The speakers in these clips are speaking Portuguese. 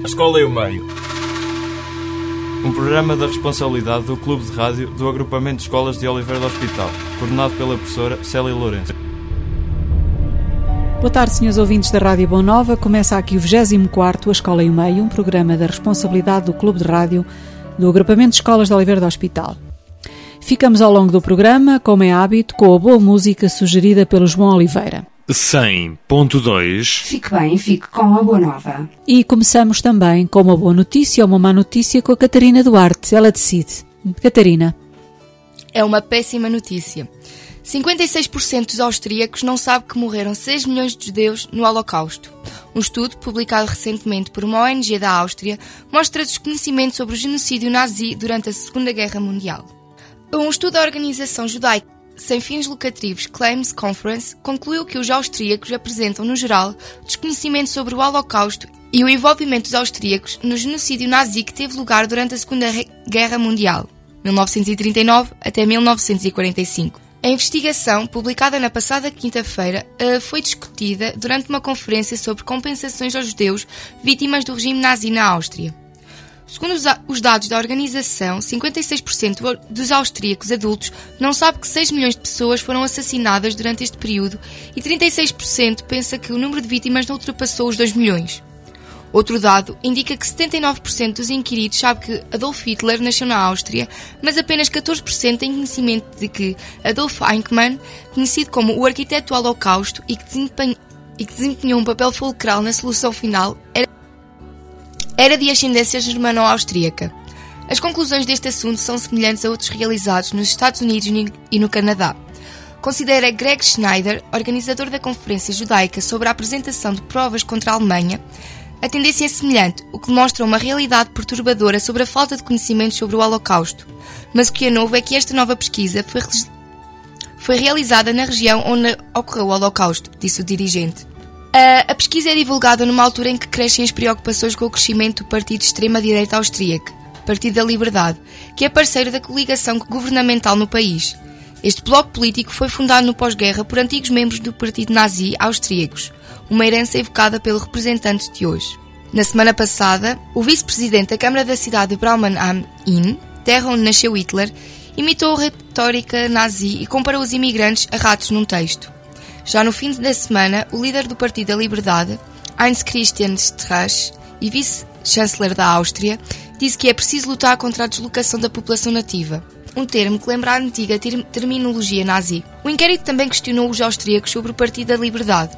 A Escola e o Meio. Um programa da responsabilidade do Clube de Rádio do Agrupamento de Escolas de Oliveira do Hospital, coordenado pela professora Célia Lourenço. Boa tarde, senhores ouvintes da Rádio Boa Nova. Começa aqui o 24º A Escola e o Meio, um programa da responsabilidade do Clube de Rádio do Agrupamento de Escolas de Oliveira do Hospital. Ficamos ao longo do programa, como é hábito, com a boa música sugerida pelo João Oliveira. 100.2. Fique bem, fique com a Boa Nova. E começamos também com uma boa notícia ou uma má notícia com a Catarina Duarte. Ela decide. Catarina. É uma péssima notícia. 56% dos austríacos não sabem que morreram 6 milhões de judeus no Holocausto. Um estudo, publicado recentemente por uma ONG da Áustria, mostra desconhecimento sobre o genocídio nazi durante a Segunda Guerra Mundial. Um estudo da organização judaica sem fins lucrativos Claims Conference concluiu que os austríacos apresentam, no geral, desconhecimento sobre o Holocausto e o envolvimento dos austríacos no genocídio nazi que teve lugar durante a Segunda Guerra Mundial, 1939 até 1945. A investigação, publicada na passada quinta-feira, foi discutida durante uma conferência sobre compensações aos judeus vítimas do regime nazi na Áustria. Segundo os dados da organização, 56% dos austríacos adultos não sabe que 6 milhões de pessoas foram assassinadas durante este período e 36% pensa que o número de vítimas não ultrapassou os 2 milhões. Outro dado indica que 79% dos inquiridos sabe que Adolf Hitler nasceu na Áustria, mas apenas 14% têm conhecimento de que Adolf Eichmann, conhecido como o arquiteto do Holocausto e que desempenhou um papel fulcral na solução final, era de ascendência germano-austríaca. As conclusões deste assunto são semelhantes a outros realizados nos Estados Unidos e no Canadá. Considera Greg Schneider, organizador da Conferência Judaica sobre a apresentação de provas contra a Alemanha, a tendência é semelhante, o que mostra uma realidade perturbadora sobre a falta de conhecimento sobre o Holocausto. Mas o que é novo é que esta nova pesquisa foi realizada na região onde ocorreu o Holocausto, disse o dirigente. A pesquisa é divulgada numa altura em que crescem as preocupações com o crescimento do partido de extrema-direita austríaco, Partido da Liberdade, que é parceiro da coligação governamental no país. Este bloco político foi fundado no pós-guerra por antigos membros do partido nazi austríacos, uma herança evocada pelo representante de hoje. Na semana passada, o vice-presidente da Câmara da cidade de Brauman am Inn, terra onde nasceu Hitler, imitou a retórica nazi e comparou os imigrantes a ratos num texto. Já no fim da semana, o líder do Partido da Liberdade, Heinz Christian Strache, e vice-chanceler da Áustria, disse que é preciso lutar contra a deslocação da população nativa, um termo que lembra a antiga terminologia nazi. O inquérito também questionou os austríacos sobre o Partido da Liberdade.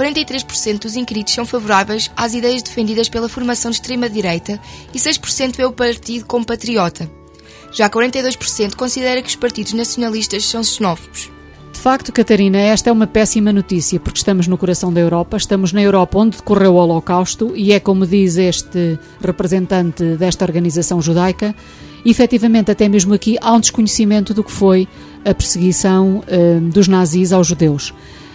43% dos inquiridos são favoráveis às ideias defendidas pela formação de extrema-direita e 6% vê o partido como patriota. Já 42% considera que os partidos nacionalistas são xenófobos. De facto, Catarina, esta é uma péssima notícia, porque estamos no coração da Europa, estamos na Europa onde decorreu o Holocausto e é como diz este representante desta organização judaica, efetivamente até mesmo aqui há um desconhecimento do que foi a perseguição dos nazis aos judeus.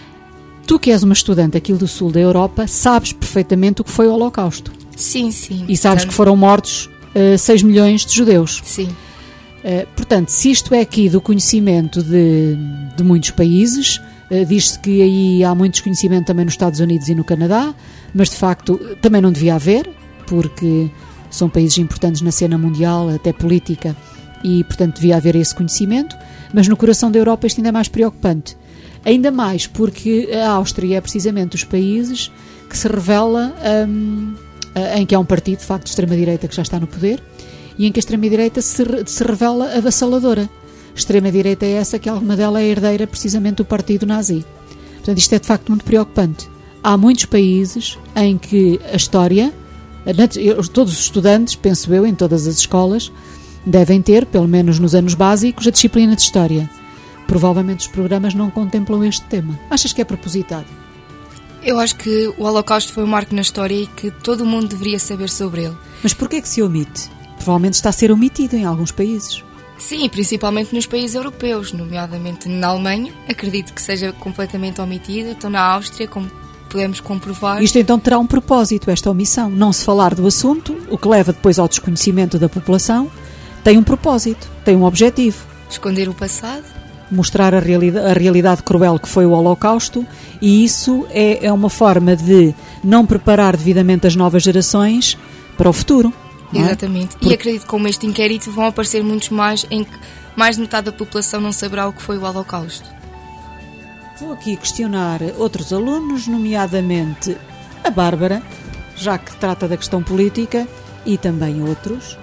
Tu que és uma estudante aqui do sul da Europa, sabes perfeitamente o que foi o Holocausto. Sim, sim. E sabes que foram mortos 6 milhões de judeus. Sim. Portanto, se isto é aqui do conhecimento de muitos países, diz-se que aí há muito desconhecimento também nos Estados Unidos e no Canadá, mas de facto também não devia haver, porque são países importantes na cena mundial, até política, e portanto devia haver esse conhecimento, mas no coração da Europa isto ainda é mais preocupante. Ainda mais porque a Áustria é precisamente dos países que se revela em que há um partido de facto de extrema-direita que já está no poder, e em que a extrema-direita se revela avassaladora. Extrema-direita é essa que alguma dela é herdeira precisamente do partido nazi. Portanto, isto é de facto muito preocupante. Há muitos países em que a história, todos os estudantes, penso eu, em todas as escolas, devem ter, pelo menos nos anos básicos, a disciplina de história. Provavelmente os programas não contemplam este tema. Achas que é propositado? Eu acho que o Holocausto foi um marco na história e que todo o mundo deveria saber sobre ele. Mas porquê é que se omite? Provavelmente está a ser omitido em alguns países. Sim, principalmente nos países europeus, nomeadamente na Alemanha. Acredito que seja completamente omitida. Então na Áustria, como podemos comprovar. Isto então terá um propósito, esta omissão. Não se falar do assunto, o que leva depois ao desconhecimento da população, tem um propósito, tem um objetivo. Esconder o passado. Mostrar a realidade cruel que foi o Holocausto, e isso é uma forma de não preparar devidamente as novas gerações para o futuro. Exatamente. E acredito que com este inquérito vão aparecer muitos mais em que mais de metade da população não saberá o que foi o Holocausto. Vou aqui questionar outros alunos, nomeadamente a Bárbara, já que trata da questão política, e também outros.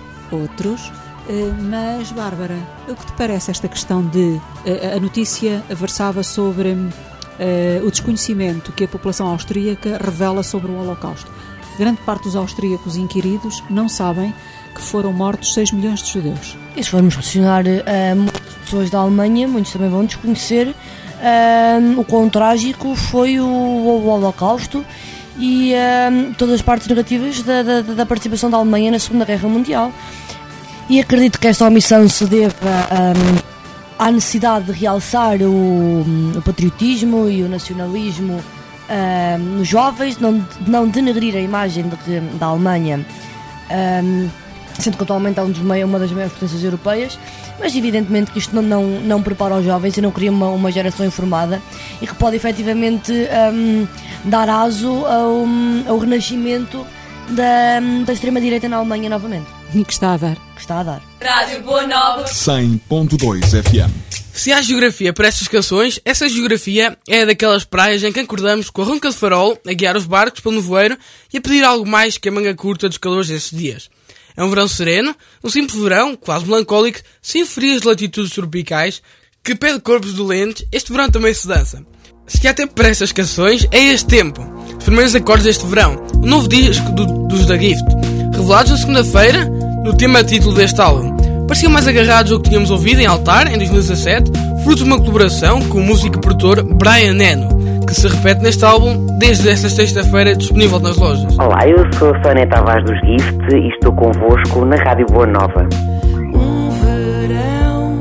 Mas, Bárbara, o que te parece esta questão de... A notícia versava sobre o desconhecimento que a população austríaca revela sobre o Holocausto. Grande parte dos austríacos inquiridos não sabem que foram mortos 6 milhões de judeus. E se formos questionar muitas pessoas da Alemanha, muitos também vão desconhecer o quão trágico foi o Holocausto e todas as partes negativas da participação da Alemanha na Segunda Guerra Mundial. E acredito que esta omissão se deva à necessidade de realçar o patriotismo e o nacionalismo nos jovens, não denegrir a imagem da Alemanha, sendo que atualmente é uma das maiores potências europeias, mas evidentemente que isto não prepara os jovens e não cria uma geração informada e que pode efetivamente dar aso ao renascimento da extrema-direita na Alemanha novamente. E que está a dar. Rádio Boa Nova 100.2 FM. Se há geografia para estas canções, essa geografia é daquelas praias em que acordamos com a ronca de farol, a guiar os barcos pelo nevoeiro e a pedir algo mais que a manga curta dos calores desses dias. É um verão sereno, um simples verão, quase melancólico, sem frias de latitudes tropicais, que pede corpos dolentes. Este verão também se dança. Se há tempo para estas canções, é este tempo. Os primeiros acordes deste verão, o novo disco dos da Gift, revelados na segunda-feira, no tema título deste álbum. Pareciam mais agarrados ao que tínhamos ouvido em Altar, em 2017, fruto de uma colaboração com o músico e produtor Brian Eno, que se repete neste álbum desde esta sexta-feira, disponível nas lojas. Olá, eu sou a Sónia Tavares dos Gift e estou convosco na Rádio Boa Nova. Um verão,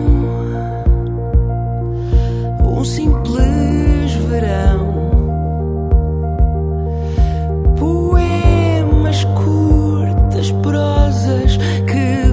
um simples verão, poemas curtas, prosas que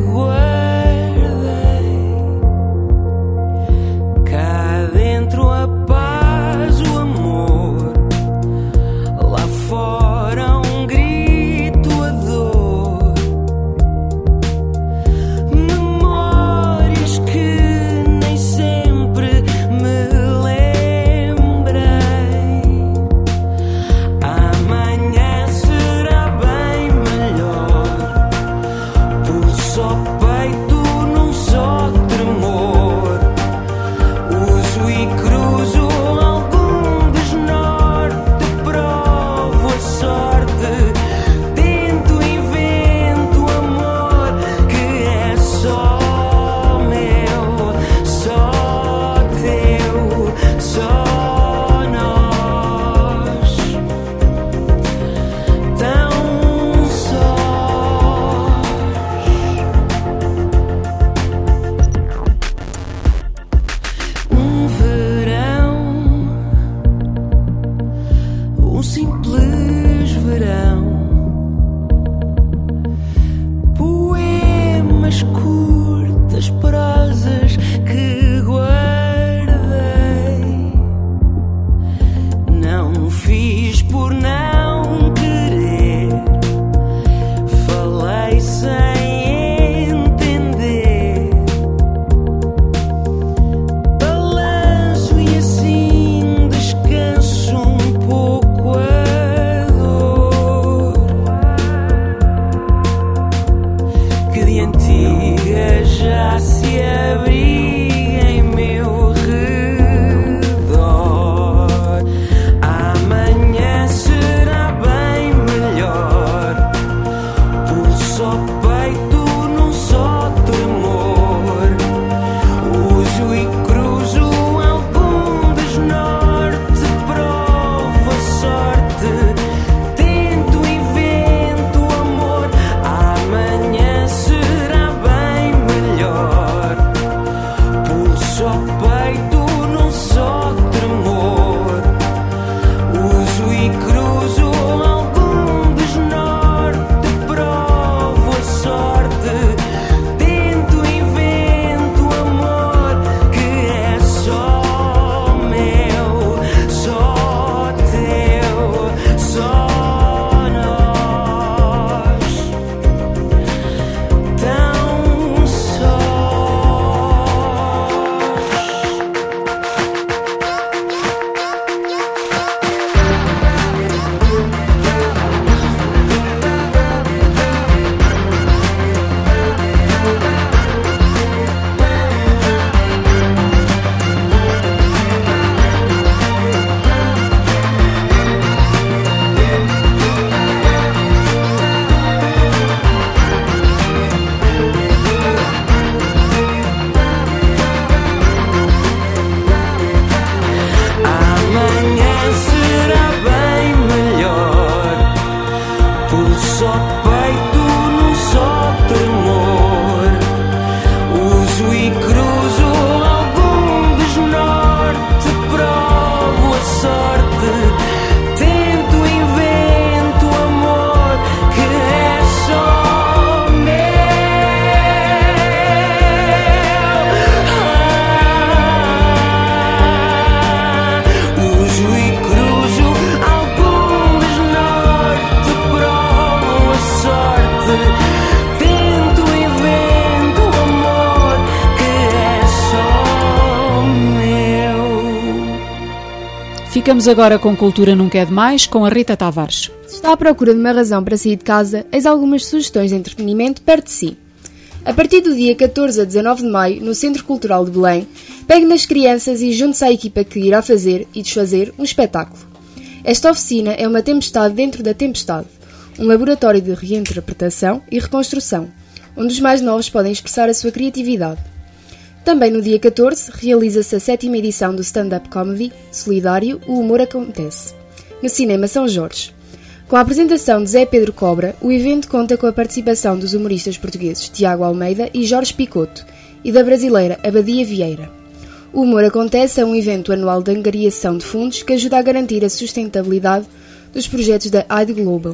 Ficamos agora com Cultura Nunca é Demais, com a Rita Tavares. Se está à procura de uma razão para sair de casa, eis algumas sugestões de entretenimento perto de si. A partir do dia 14 a 19 de maio, no Centro Cultural de Belém, pegue nas crianças e junte-se à equipa que irá fazer e desfazer um espetáculo. Esta oficina é uma tempestade dentro da tempestade, um laboratório de reinterpretação e reconstrução, onde os mais novos podem expressar a sua criatividade. Também no dia 14, realiza-se a 7ª edição do stand-up comedy solidário O Humor Acontece, no Cinema São Jorge. Com a apresentação de Zé Pedro Cobra, o evento conta com a participação dos humoristas portugueses Tiago Almeida e Jorge Picotto e da brasileira Abadia Vieira. O Humor Acontece é um evento anual de angariação de fundos que ajuda a garantir a sustentabilidade dos projetos da AID Global.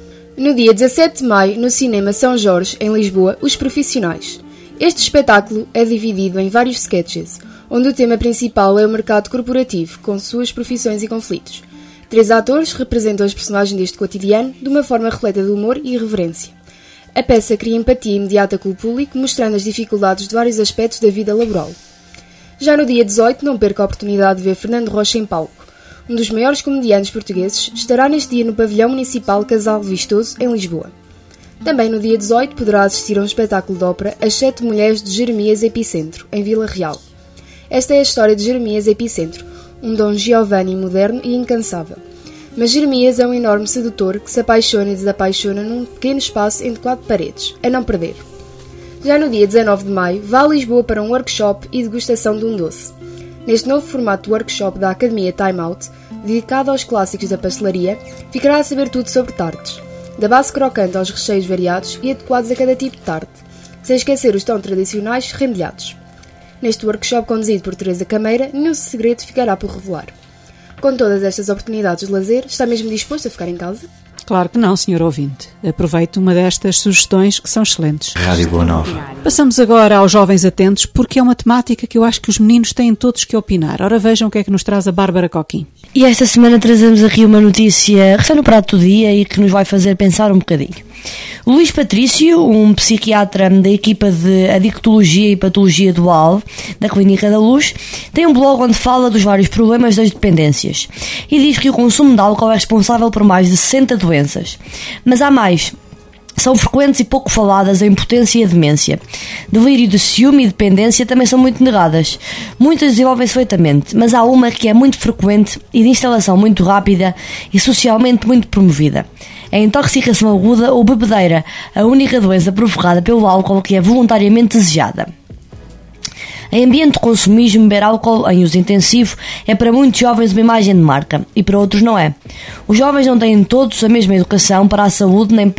No dia 17 de maio, no Cinema São Jorge, em Lisboa, Os Profissionais. Este espetáculo é dividido em vários sketches, onde o tema principal é o mercado corporativo, com suas profissões e conflitos. 3 atores representam os personagens deste cotidiano de uma forma repleta de humor e irreverência. A peça cria empatia imediata com o público, mostrando as dificuldades de vários aspectos da vida laboral. Já no dia 18, não perca a oportunidade de ver Fernando Rocha em palco. Um dos maiores comediantes portugueses estará neste dia no Pavilhão Municipal Casal Vistoso, em Lisboa. Também no dia 18 poderá assistir a um espetáculo de ópera As 7 Mulheres de Jeremias Epicentro, em Vila Real. Esta é a história de Jeremias Epicentro, um Dom Giovanni moderno e incansável. Mas Jeremias é um enorme sedutor que se apaixona e desapaixona num pequeno espaço entre 4 paredes, a não perder. Já no dia 19 de maio, vá a Lisboa para um workshop e degustação de um doce. Neste novo formato de workshop da Academia Time Out, dedicado aos clássicos da pastelaria, ficará a saber tudo sobre tartes, da base crocante aos recheios variados e adequados a cada tipo de tarte, sem esquecer os tão tradicionais rendilhados. Neste workshop conduzido por Teresa Cameira, nenhum segredo ficará por revelar. Com todas estas oportunidades de lazer, está mesmo disposto a ficar em casa? Claro que não, senhor ouvinte. Aproveite uma destas sugestões que são excelentes. Rádio Boa Nova. Passamos agora aos jovens atentos, porque é uma temática que eu acho que os meninos têm todos que opinar. Ora, vejam o que é que nos traz a Bárbara Coquim. E esta semana trazemos aqui uma notícia recém no prato do dia e que nos vai fazer pensar um bocadinho. O Luís Patrício, um psiquiatra da equipa de Adictologia e Patologia Dual da Clínica da Luz, tem um blog onde fala dos vários problemas das dependências e diz que o consumo de álcool é responsável por mais de 60 doenças. Mas há mais. São frequentes e pouco faladas a impotência e a demência. Delírio de ciúme e dependência também são muito negadas. Muitas desenvolvem-se feitamente, mas há uma que é muito frequente e de instalação muito rápida e socialmente muito promovida. É a intoxicação aguda ou bebedeira, a única doença provocada pelo álcool que é voluntariamente desejada. Em ambiente de consumismo, beber álcool em uso intensivo é para muitos jovens uma imagem de marca e para outros não é. Os jovens não têm todos a mesma educação para a saúde nem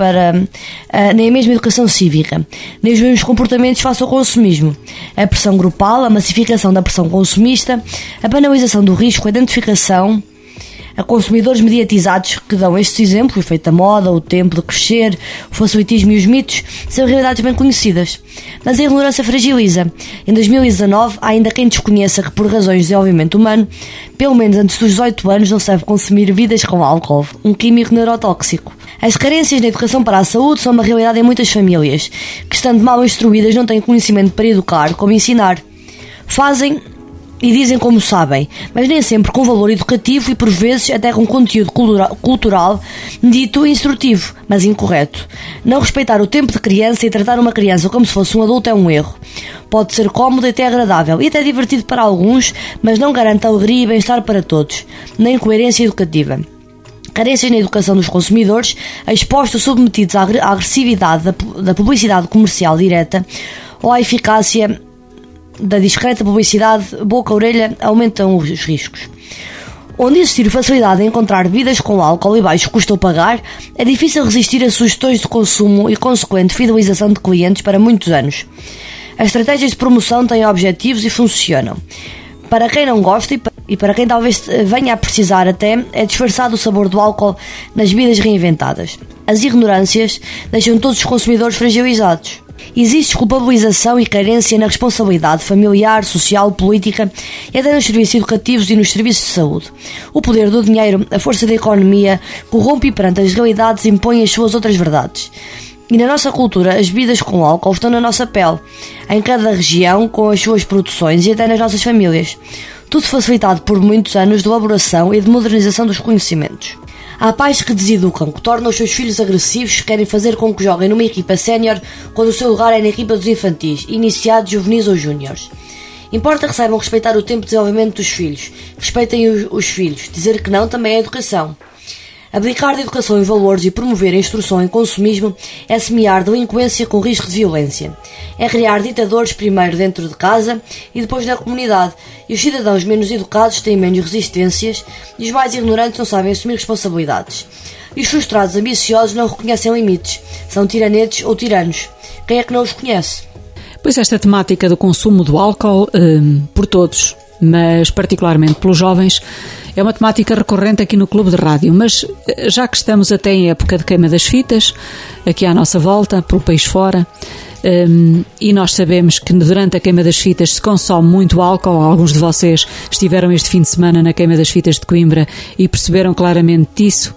a mesma educação cívica, nem os mesmos comportamentos face ao consumismo. A pressão grupal, a massificação da pressão consumista, a banalização do risco, a identificação a consumidores mediatizados que dão estes exemplos, o efeito da moda, o tempo de crescer, o facilitismo e os mitos, são realidades bem conhecidas. Mas a ignorância fragiliza. Em 2019, há ainda quem desconheça que, por razões de desenvolvimento humano, pelo menos antes dos 18 anos não se deve consumir bebidas com álcool, um químico neurotóxico. As carências na educação para a saúde são uma realidade em muitas famílias, que, estando mal instruídas, não têm conhecimento para educar, como ensinar. Fazem e dizem como sabem, mas nem sempre com valor educativo e por vezes até com conteúdo cultural dito instrutivo, mas incorreto. Não respeitar o tempo de criança e tratar uma criança como se fosse um adulto é um erro. Pode ser cómodo e até agradável e até divertido para alguns, mas não garante alegria e bem-estar para todos, nem coerência educativa. Carências na educação dos consumidores, expostos ou submetidos à agressividade da publicidade comercial direta ou à eficácia da discreta publicidade boca-orelha aumentam os riscos. Onde existir facilidade em encontrar bebidas com álcool e baixo custo a pagar, é difícil resistir a sugestões de consumo e consequente fidelização de clientes para muitos anos. As estratégias de promoção têm objetivos e funcionam. Para quem não gosta e para quem talvez venha a precisar até, é disfarçado o sabor do álcool nas bebidas reinventadas. As ignorâncias deixam todos os consumidores fragilizados. Existe culpabilização e carência na responsabilidade familiar, social, política e até nos serviços educativos e nos serviços de saúde. O poder do dinheiro, a força da economia, corrompe e perante as realidades impõe as suas outras verdades. E na nossa cultura, as bebidas com álcool estão na nossa pele, em cada região, com as suas produções e até nas nossas famílias. tudo facilitado por muitos anos de elaboração e de modernização dos conhecimentos. Há pais que deseducam, que tornam os seus filhos agressivos, que querem fazer com que joguem numa equipa sénior quando o seu lugar é na equipa dos infantis, iniciados, juvenis ou júniores. Importa que saibam respeitar o tempo de desenvolvimento dos filhos, que respeitem os filhos, dizer que não também é educação. Abdicar de educação em valores e promover a instrução em consumismo é semear delinquência com risco de violência. É criar ditadores primeiro dentro de casa e depois na comunidade, e os cidadãos menos educados têm menos resistências e os mais ignorantes não sabem assumir responsabilidades. E os frustrados ambiciosos não reconhecem limites, são tiranetes ou tiranos. Quem é que não os conhece? Pois esta temática do consumo do álcool, por todos, mas particularmente pelos jovens, é uma temática recorrente aqui no Clube de Rádio, mas já que estamos até em época de queima das fitas, aqui à nossa volta, pelo país fora, e nós sabemos que durante a queima das fitas se consome muito álcool. Alguns de vocês estiveram este fim de semana na queima das fitas de Coimbra e perceberam claramente isso.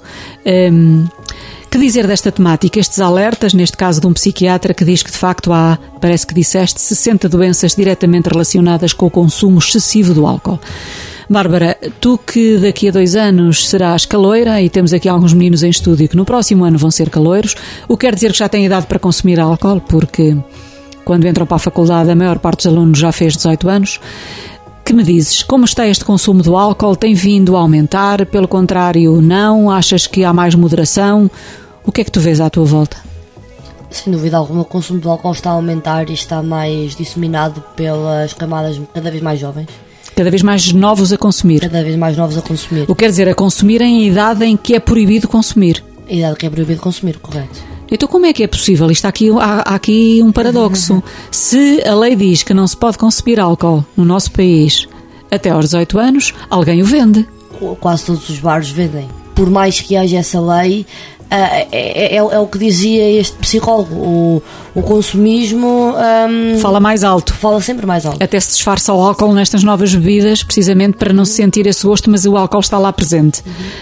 Que dizer desta temática? Estes alertas, neste caso de um psiquiatra que diz que de facto há, parece que disseste, 60 doenças diretamente relacionadas com o consumo excessivo do álcool. Bárbara, tu que daqui a 2 anos serás caloira, e temos aqui alguns meninos em estúdio que no próximo ano vão ser caloiros, o que quer dizer que já têm idade para consumir álcool, porque quando entram para a faculdade a maior parte dos alunos já fez 18 anos. Que me dizes? Como está este consumo do álcool? Tem vindo a aumentar? Pelo contrário, não? Achas que há mais moderação? O que é que tu vês à tua volta? Sem dúvida alguma, o consumo do álcool está a aumentar e está mais disseminado pelas camadas cada vez mais jovens. Cada vez mais novos a consumir. Cada vez mais novos a consumir. O que quer dizer, a consumirem a idade em que é proibido consumir. A idade que é proibido consumir, correto. Então como é que é possível? Há aqui um paradoxo. Se a lei diz que não se pode consumir álcool no nosso país até aos 18 anos, alguém o vende. Quase todos os bares vendem. Por mais que haja essa lei, é o que dizia este psicólogo, o consumismo fala mais alto, fala sempre mais alto, até se disfarça o álcool nestas novas bebidas precisamente para não se sentir esse gosto, mas o álcool está lá presente.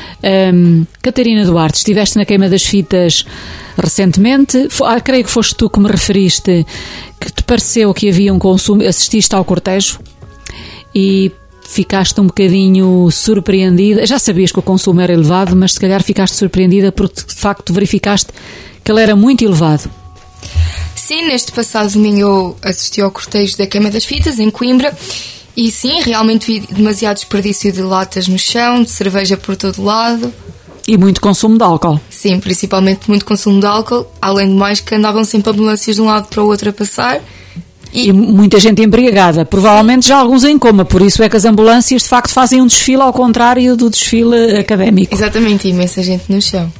Catarina Duarte, estiveste na queima das fitas recentemente, creio que foste tu que me referiste que te pareceu que havia um consumo, assististe ao cortejo e ficaste um bocadinho surpreendida. Já sabias que o consumo era elevado, mas se calhar ficaste surpreendida porque de facto verificaste que ele era muito elevado. Sim, neste passado domingo eu assisti ao cortejo da queima das fitas em Coimbra e sim, realmente vi demasiado desperdício de latas no chão, de cerveja por todo lado. E muito consumo de álcool. Sim, principalmente muito consumo de álcool, além de mais que andavam sempre ambulâncias de um lado para o outro a passar. E muita gente embriagada, provavelmente já alguns em coma, por isso é que as ambulâncias de facto fazem um desfile ao contrário do desfile académico. Exatamente, imensa gente no chão.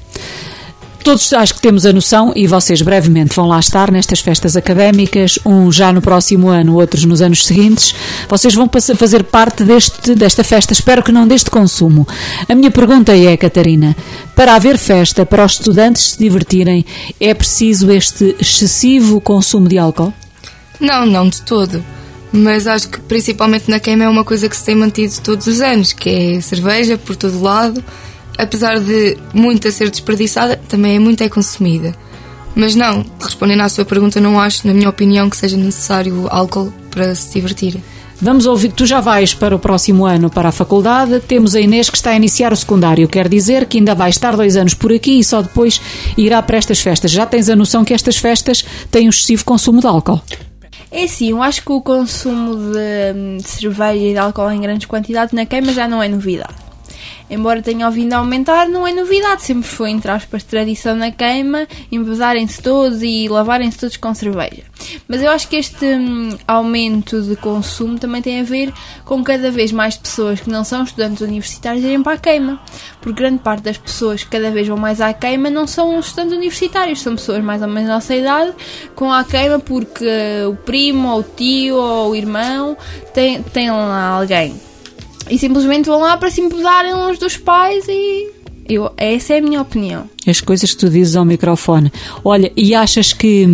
Todos acho que temos a noção, e vocês brevemente vão lá estar nestas festas académicas, uns já no próximo ano, outros nos anos seguintes. Vocês vão fazer parte desta festa, espero que não deste consumo. A minha pergunta é, Catarina, para haver festa, para os estudantes se divertirem, é preciso este excessivo consumo de álcool? Não de todo. Mas acho que principalmente na queima é uma coisa que se tem mantido todos os anos, que é cerveja por todo lado. Apesar de muita ser desperdiçada, também é consumida. Mas não, respondendo à sua pergunta, não acho, na minha opinião, que seja necessário álcool para se divertir. Vamos ouvir, tu já vais para o próximo ano para a faculdade, temos a Inês que está a iniciar o secundário, quer dizer que ainda vai estar 2 anos por aqui e só depois irá para estas festas. Já tens a noção que estas festas têm um excessivo consumo de álcool? É sim, eu acho que o consumo de cerveja e de álcool em grandes quantidades na queima já não é novidade. Embora tenha vindo a aumentar, não é novidade. Sempre foi, entre aspas, tradição na queima, embesarem-se todos e lavarem-se todos com cerveja. Mas eu acho que este aumento de consumo também tem a ver com cada vez mais pessoas que não são estudantes universitários irem para a queima. Porque grande parte das pessoas que cada vez vão mais à queima não são estudantes universitários, são pessoas mais ou menos da nossa idade com à queima porque o primo, ou o tio, ou o irmão tem lá alguém. E simplesmente vão lá para se embesarem longe dos pais e... essa é a minha opinião. As coisas que tu dizes ao microfone. Olha, e achas que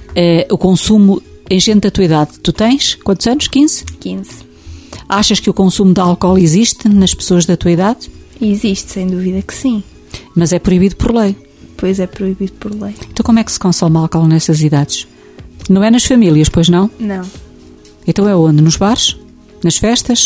o consumo em gente da tua idade, tu tens quantos anos? 15? 15. Achas que o consumo de álcool existe nas pessoas da tua idade? Existe, sem dúvida que sim. Mas é proibido por lei? Pois é proibido por lei. Então como é que se consome álcool nessas idades? Não é nas famílias, pois não? Não. Então é onde? Nos bares? Nas festas?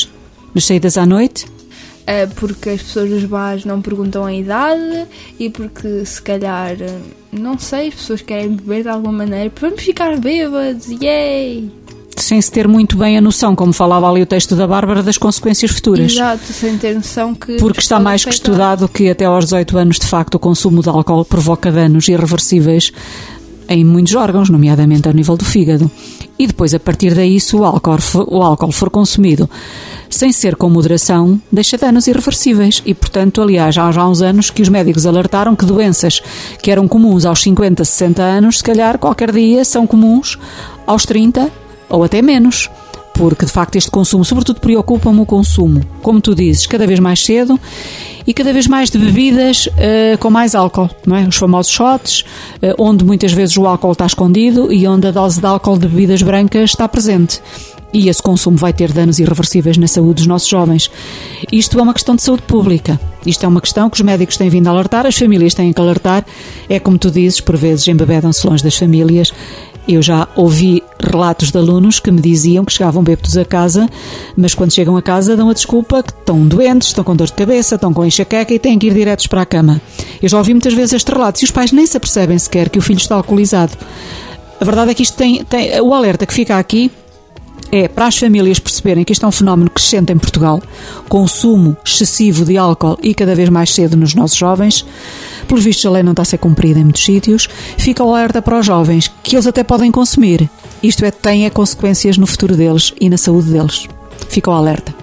nas saídas à noite? Porque as pessoas dos bares não perguntam a idade e porque se calhar, não sei, as pessoas querem beber de alguma maneira, vamos ficar bêbados, yay! Sem se ter muito bem a noção, como falava ali o texto da Bárbara, das consequências futuras. Exato, sem ter noção que... Porque está mais que estudado que até aos 18 anos, de facto, o consumo de álcool provoca danos irreversíveis em muitos órgãos, nomeadamente ao nível do fígado. E depois, a partir daí, se o álcool for consumido sem ser com moderação, deixa danos irreversíveis. E, portanto, aliás, há já uns anos que os médicos alertaram que doenças que eram comuns aos 50, 60 anos, se calhar qualquer dia são comuns aos 30 ou até menos. Porque, de facto, este consumo, sobretudo, preocupa-me o consumo, como tu dizes, cada vez mais cedo e cada vez mais de bebidas com mais álcool, não é? Os famosos shots, onde muitas vezes o álcool está escondido e onde a dose de álcool de bebidas brancas está presente. E esse consumo vai ter danos irreversíveis na saúde dos nossos jovens. Isto é uma questão de saúde pública. Isto é uma questão que os médicos têm vindo a alertar, as famílias têm que alertar. É como tu dizes, por vezes embebedam-se longe das famílias. Eu já ouvi relatos de alunos que me diziam que chegavam bêbados a casa, mas quando chegam a casa dão a desculpa que estão doentes, estão com dor de cabeça, estão com enxaqueca e têm que ir diretos para a cama. Eu já ouvi muitas vezes estes relatos e os pais nem se apercebem sequer que o filho está alcoolizado. A verdade é que isto tem o alerta que fica aqui é para as famílias perceberem que isto é um fenómeno crescente em Portugal, consumo excessivo de álcool e cada vez mais cedo nos nossos jovens. Pelos vistos, a lei não está a ser cumprida em muitos sítios. Fica o alerta para os jovens que eles até podem consumir. Isto tem consequências no futuro deles e na saúde deles. Fica o alerta.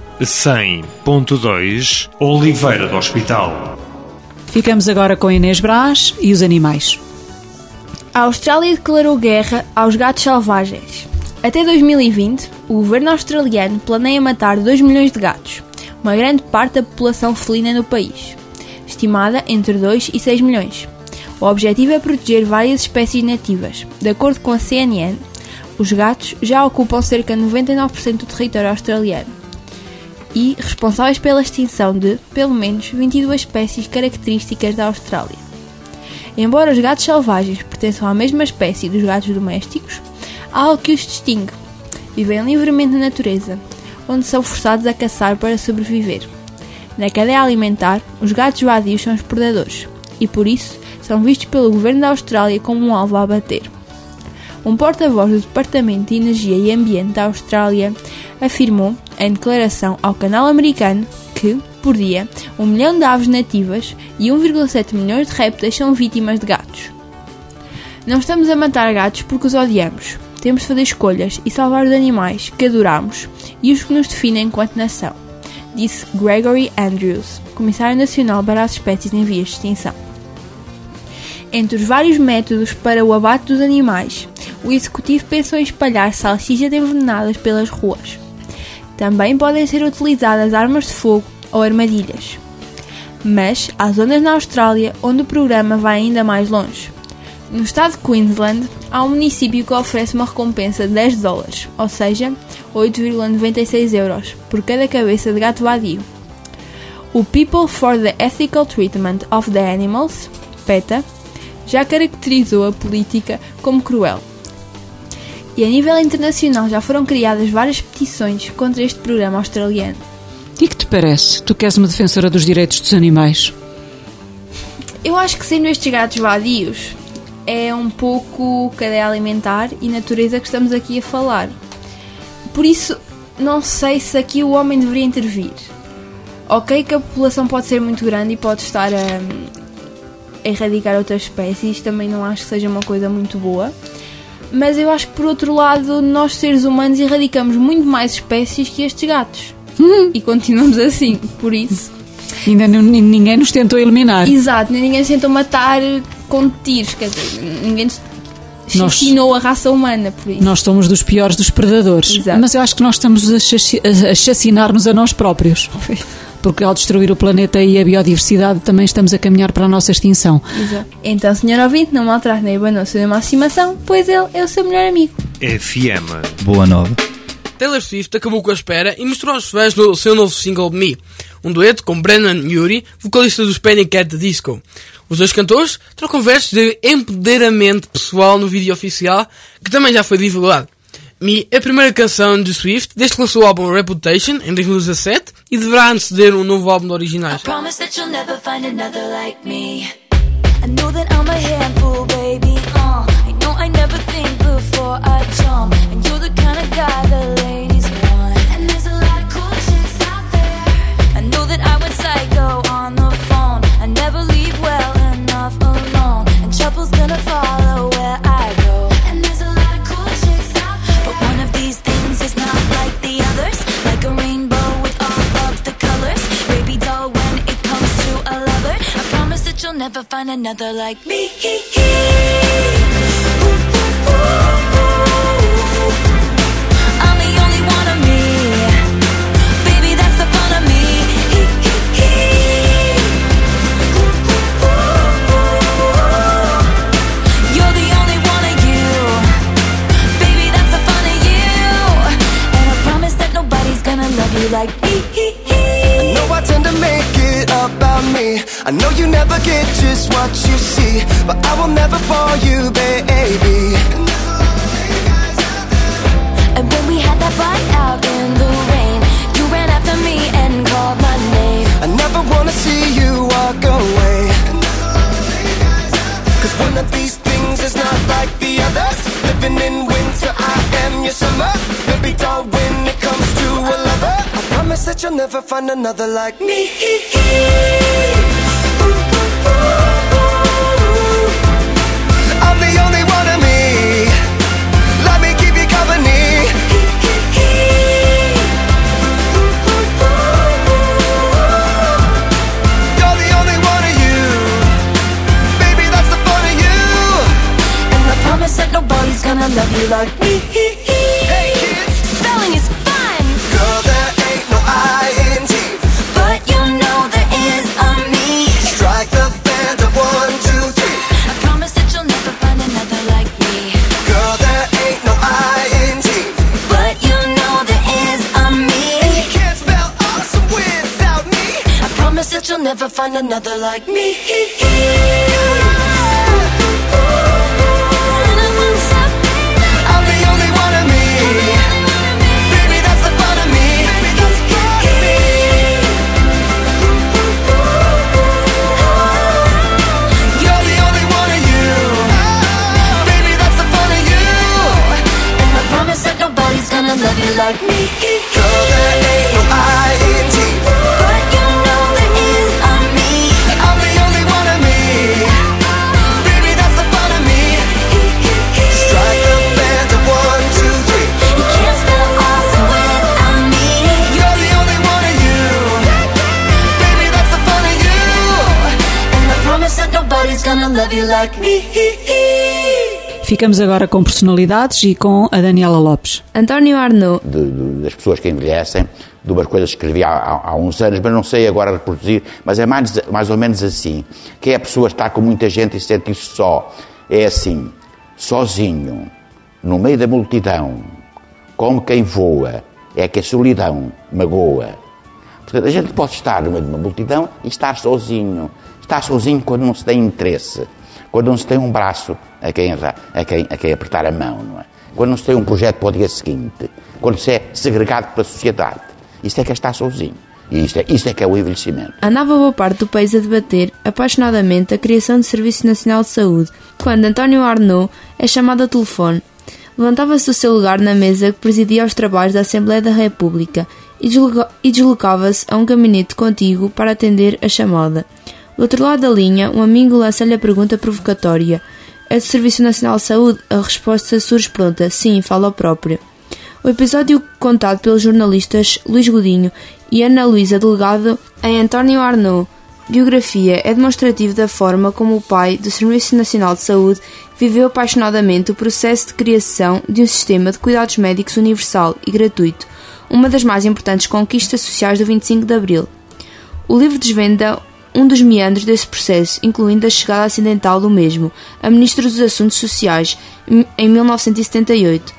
100.2 Oliveira do Hospital. Ficamos agora com Inês Brás e os animais. A Austrália declarou guerra aos gatos selvagens. Até 2020, o governo australiano planeia matar 2 milhões de gatos, uma grande parte da população felina no país, estimada entre 2 e 6 milhões. O objetivo é proteger várias espécies nativas. De acordo com a CNN, os gatos já ocupam cerca de 99% do território australiano e responsáveis pela extinção de, pelo menos, 22 espécies características da Austrália. Embora os gatos selvagens pertençam à mesma espécie dos gatos domésticos, há algo que os distingue. Vivem livremente na natureza, onde são forçados a caçar para sobreviver. Na cadeia alimentar, os gatos vadios são os predadores e, por isso, são vistos pelo governo da Austrália como um alvo a abater. Um porta-voz do Departamento de Energia e Ambiente da Austrália afirmou, em declaração ao canal americano, que, por dia, 1 milhão de aves nativas e 1,7 milhões de répteis são vítimas de gatos. Não estamos a matar gatos porque os odiamos. Temos de fazer escolhas e salvar os animais que adoramos e os que nos definem enquanto nação, disse Gregory Andrews, Comissário Nacional para as Espécies em Vias de Extinção. Entre os vários métodos para o abate dos animais, o Executivo pensou em espalhar salsichas envenenadas pelas ruas. Também podem ser utilizadas armas de fogo ou armadilhas. Mas há zonas na Austrália onde o programa vai ainda mais longe. No estado de Queensland, há um município que oferece uma recompensa de $10, ou seja, 8,96 euros, por cada cabeça de gato vadio. O People for the Ethical Treatment of the Animals, PETA, já caracterizou a política como cruel. E a nível internacional já foram criadas várias petições contra este programa australiano. E que te parece? Tu que és uma defensora dos direitos dos animais. Eu acho que sendo estes gatos vadios, é um pouco cadeia alimentar e natureza que estamos aqui a falar. Por isso, não sei se aqui o homem deveria intervir. Ok que a população pode ser muito grande e pode estar a erradicar outras espécies, também não acho que seja uma coisa muito boa. Mas eu acho que, por outro lado, nós seres humanos erradicamos muito mais espécies que estes gatos. E continuamos assim, por isso... Ainda ninguém nos tentou eliminar. Exato, ninguém se tentou matar com tiros, quer dizer, ninguém assassinou a raça humana, por isso. Nós somos dos piores dos predadores. Exato. Mas eu acho que nós estamos a chacinar-nos a nós próprios. Porque ao destruir o planeta e a biodiversidade também estamos a caminhar para a nossa extinção. Exato. Então, senhor ouvinte, não maltrate nem abandonou a sua emancipação, pois ele é o seu melhor amigo. FM. Boa nova. Taylor Swift acabou com a espera e mostrou aos fãs no seu novo single Me, um dueto com Brandon Urie, vocalista dos Panic! At the Disco. Os dois cantores trocam versos de empoderamento pessoal no vídeo oficial, que também já foi divulgado. Me é a primeira canção de Swift desde que lançou o álbum Reputation em 2017 e deverá anteceder um novo álbum de originais. I know that I'm a handful, baby, I know I never think before I jump, and you're the kind of guy the ladies want. And there's a lot of cool chicks out there. I know that I went psycho on the phone. I never leave well enough alone, and trouble's gonna follow where I go. And there's a lot of cool chicks out there, but one of these things is not like the others. Like a rainbow with all of the colors, baby doll when it comes to a lover. I promise that you'll never find another like me. I'm the only one of me, baby, that's the fun of me. You're the only one of you, baby, that's the fun of you. And I promise that nobody's gonna love you like me. I know I tend to make it about me. I know you never get just what you see, but I will never bore you, baby. And when we had that fight out in the rain, you ran after me and called my name. I never wanna see you walk away, 'cause one of these things is not like the others. Living in winter, I am your summer. Baby doll when it comes to a lover. I promise that you'll never find another like me. I'm the only one of me, let me keep you company. You're the only one of you, baby, that's the fun of you. And I promise that nobody's gonna love you like me. Hey kids, spelling is fun. Girl, there ain't no I-N-T, but you know there is a me. Strike the band of 1, 2, 3. I promise that you'll never find another like me. Girl, there ain't no I-N-T, but you know there is a me. and you can't spell awesome without me. I promise that you'll never find another like me. I'm the only one of me, baby, that's the fun of me. You're the only one of you, baby, that's the fun of you. And I promise that nobody's gonna love you like me. Girl, there ain't no I-N-T, but you know there is a me. I'm the only one of me, baby, that's the fun of me. Strike the band of 1, 2, 3. You can't spell awesome without me. You're the only one of you, baby, that's the fun of you. And I promise that nobody's gonna love you like me. Ficamos agora com personalidades e com a Daniela Lopes. António Arnaud. Das pessoas que envelhecem, de umas coisas que escrevi há uns anos, mas não sei agora reproduzir, mas é mais ou menos assim, que é a pessoa estar com muita gente e sentir-se só. É assim, sozinho, no meio da multidão, como quem voa, é que a solidão magoa. Portanto, a gente pode estar no meio de uma multidão e estar sozinho. Estar sozinho quando não se tem interesse, quando não se tem um braço a quem apertar a mão, não é? Quando não se tem um projeto para o dia seguinte, quando se é segregado pela sociedade. Isto é que é estar sozinho. E isto é que é o envelhecimento. Andava boa parte do país a debater apaixonadamente a criação do Serviço Nacional de Saúde, quando António Arnaud é chamado ao telefone. Levantava-se do seu lugar na mesa que presidia os trabalhos da Assembleia da República e deslocava-se a um gabinete contíguo para atender a chamada. Do outro lado da linha, um amigo lança-lhe a pergunta provocatória. É do Serviço Nacional de Saúde? A resposta surge pronta. Sim, fala ao próprio. O episódio contado pelos jornalistas Luís Godinho e Ana Luísa Delegado em António Arnaud. Biografia é demonstrativo da forma como o pai do Serviço Nacional de Saúde viveu apaixonadamente o processo de criação de um sistema de cuidados médicos universal e gratuito, uma das mais importantes conquistas sociais do 25 de Abril. O livro desvenda um dos meandros desse processo, incluindo a chegada acidental do mesmo, a Ministro dos Assuntos Sociais, em 1978.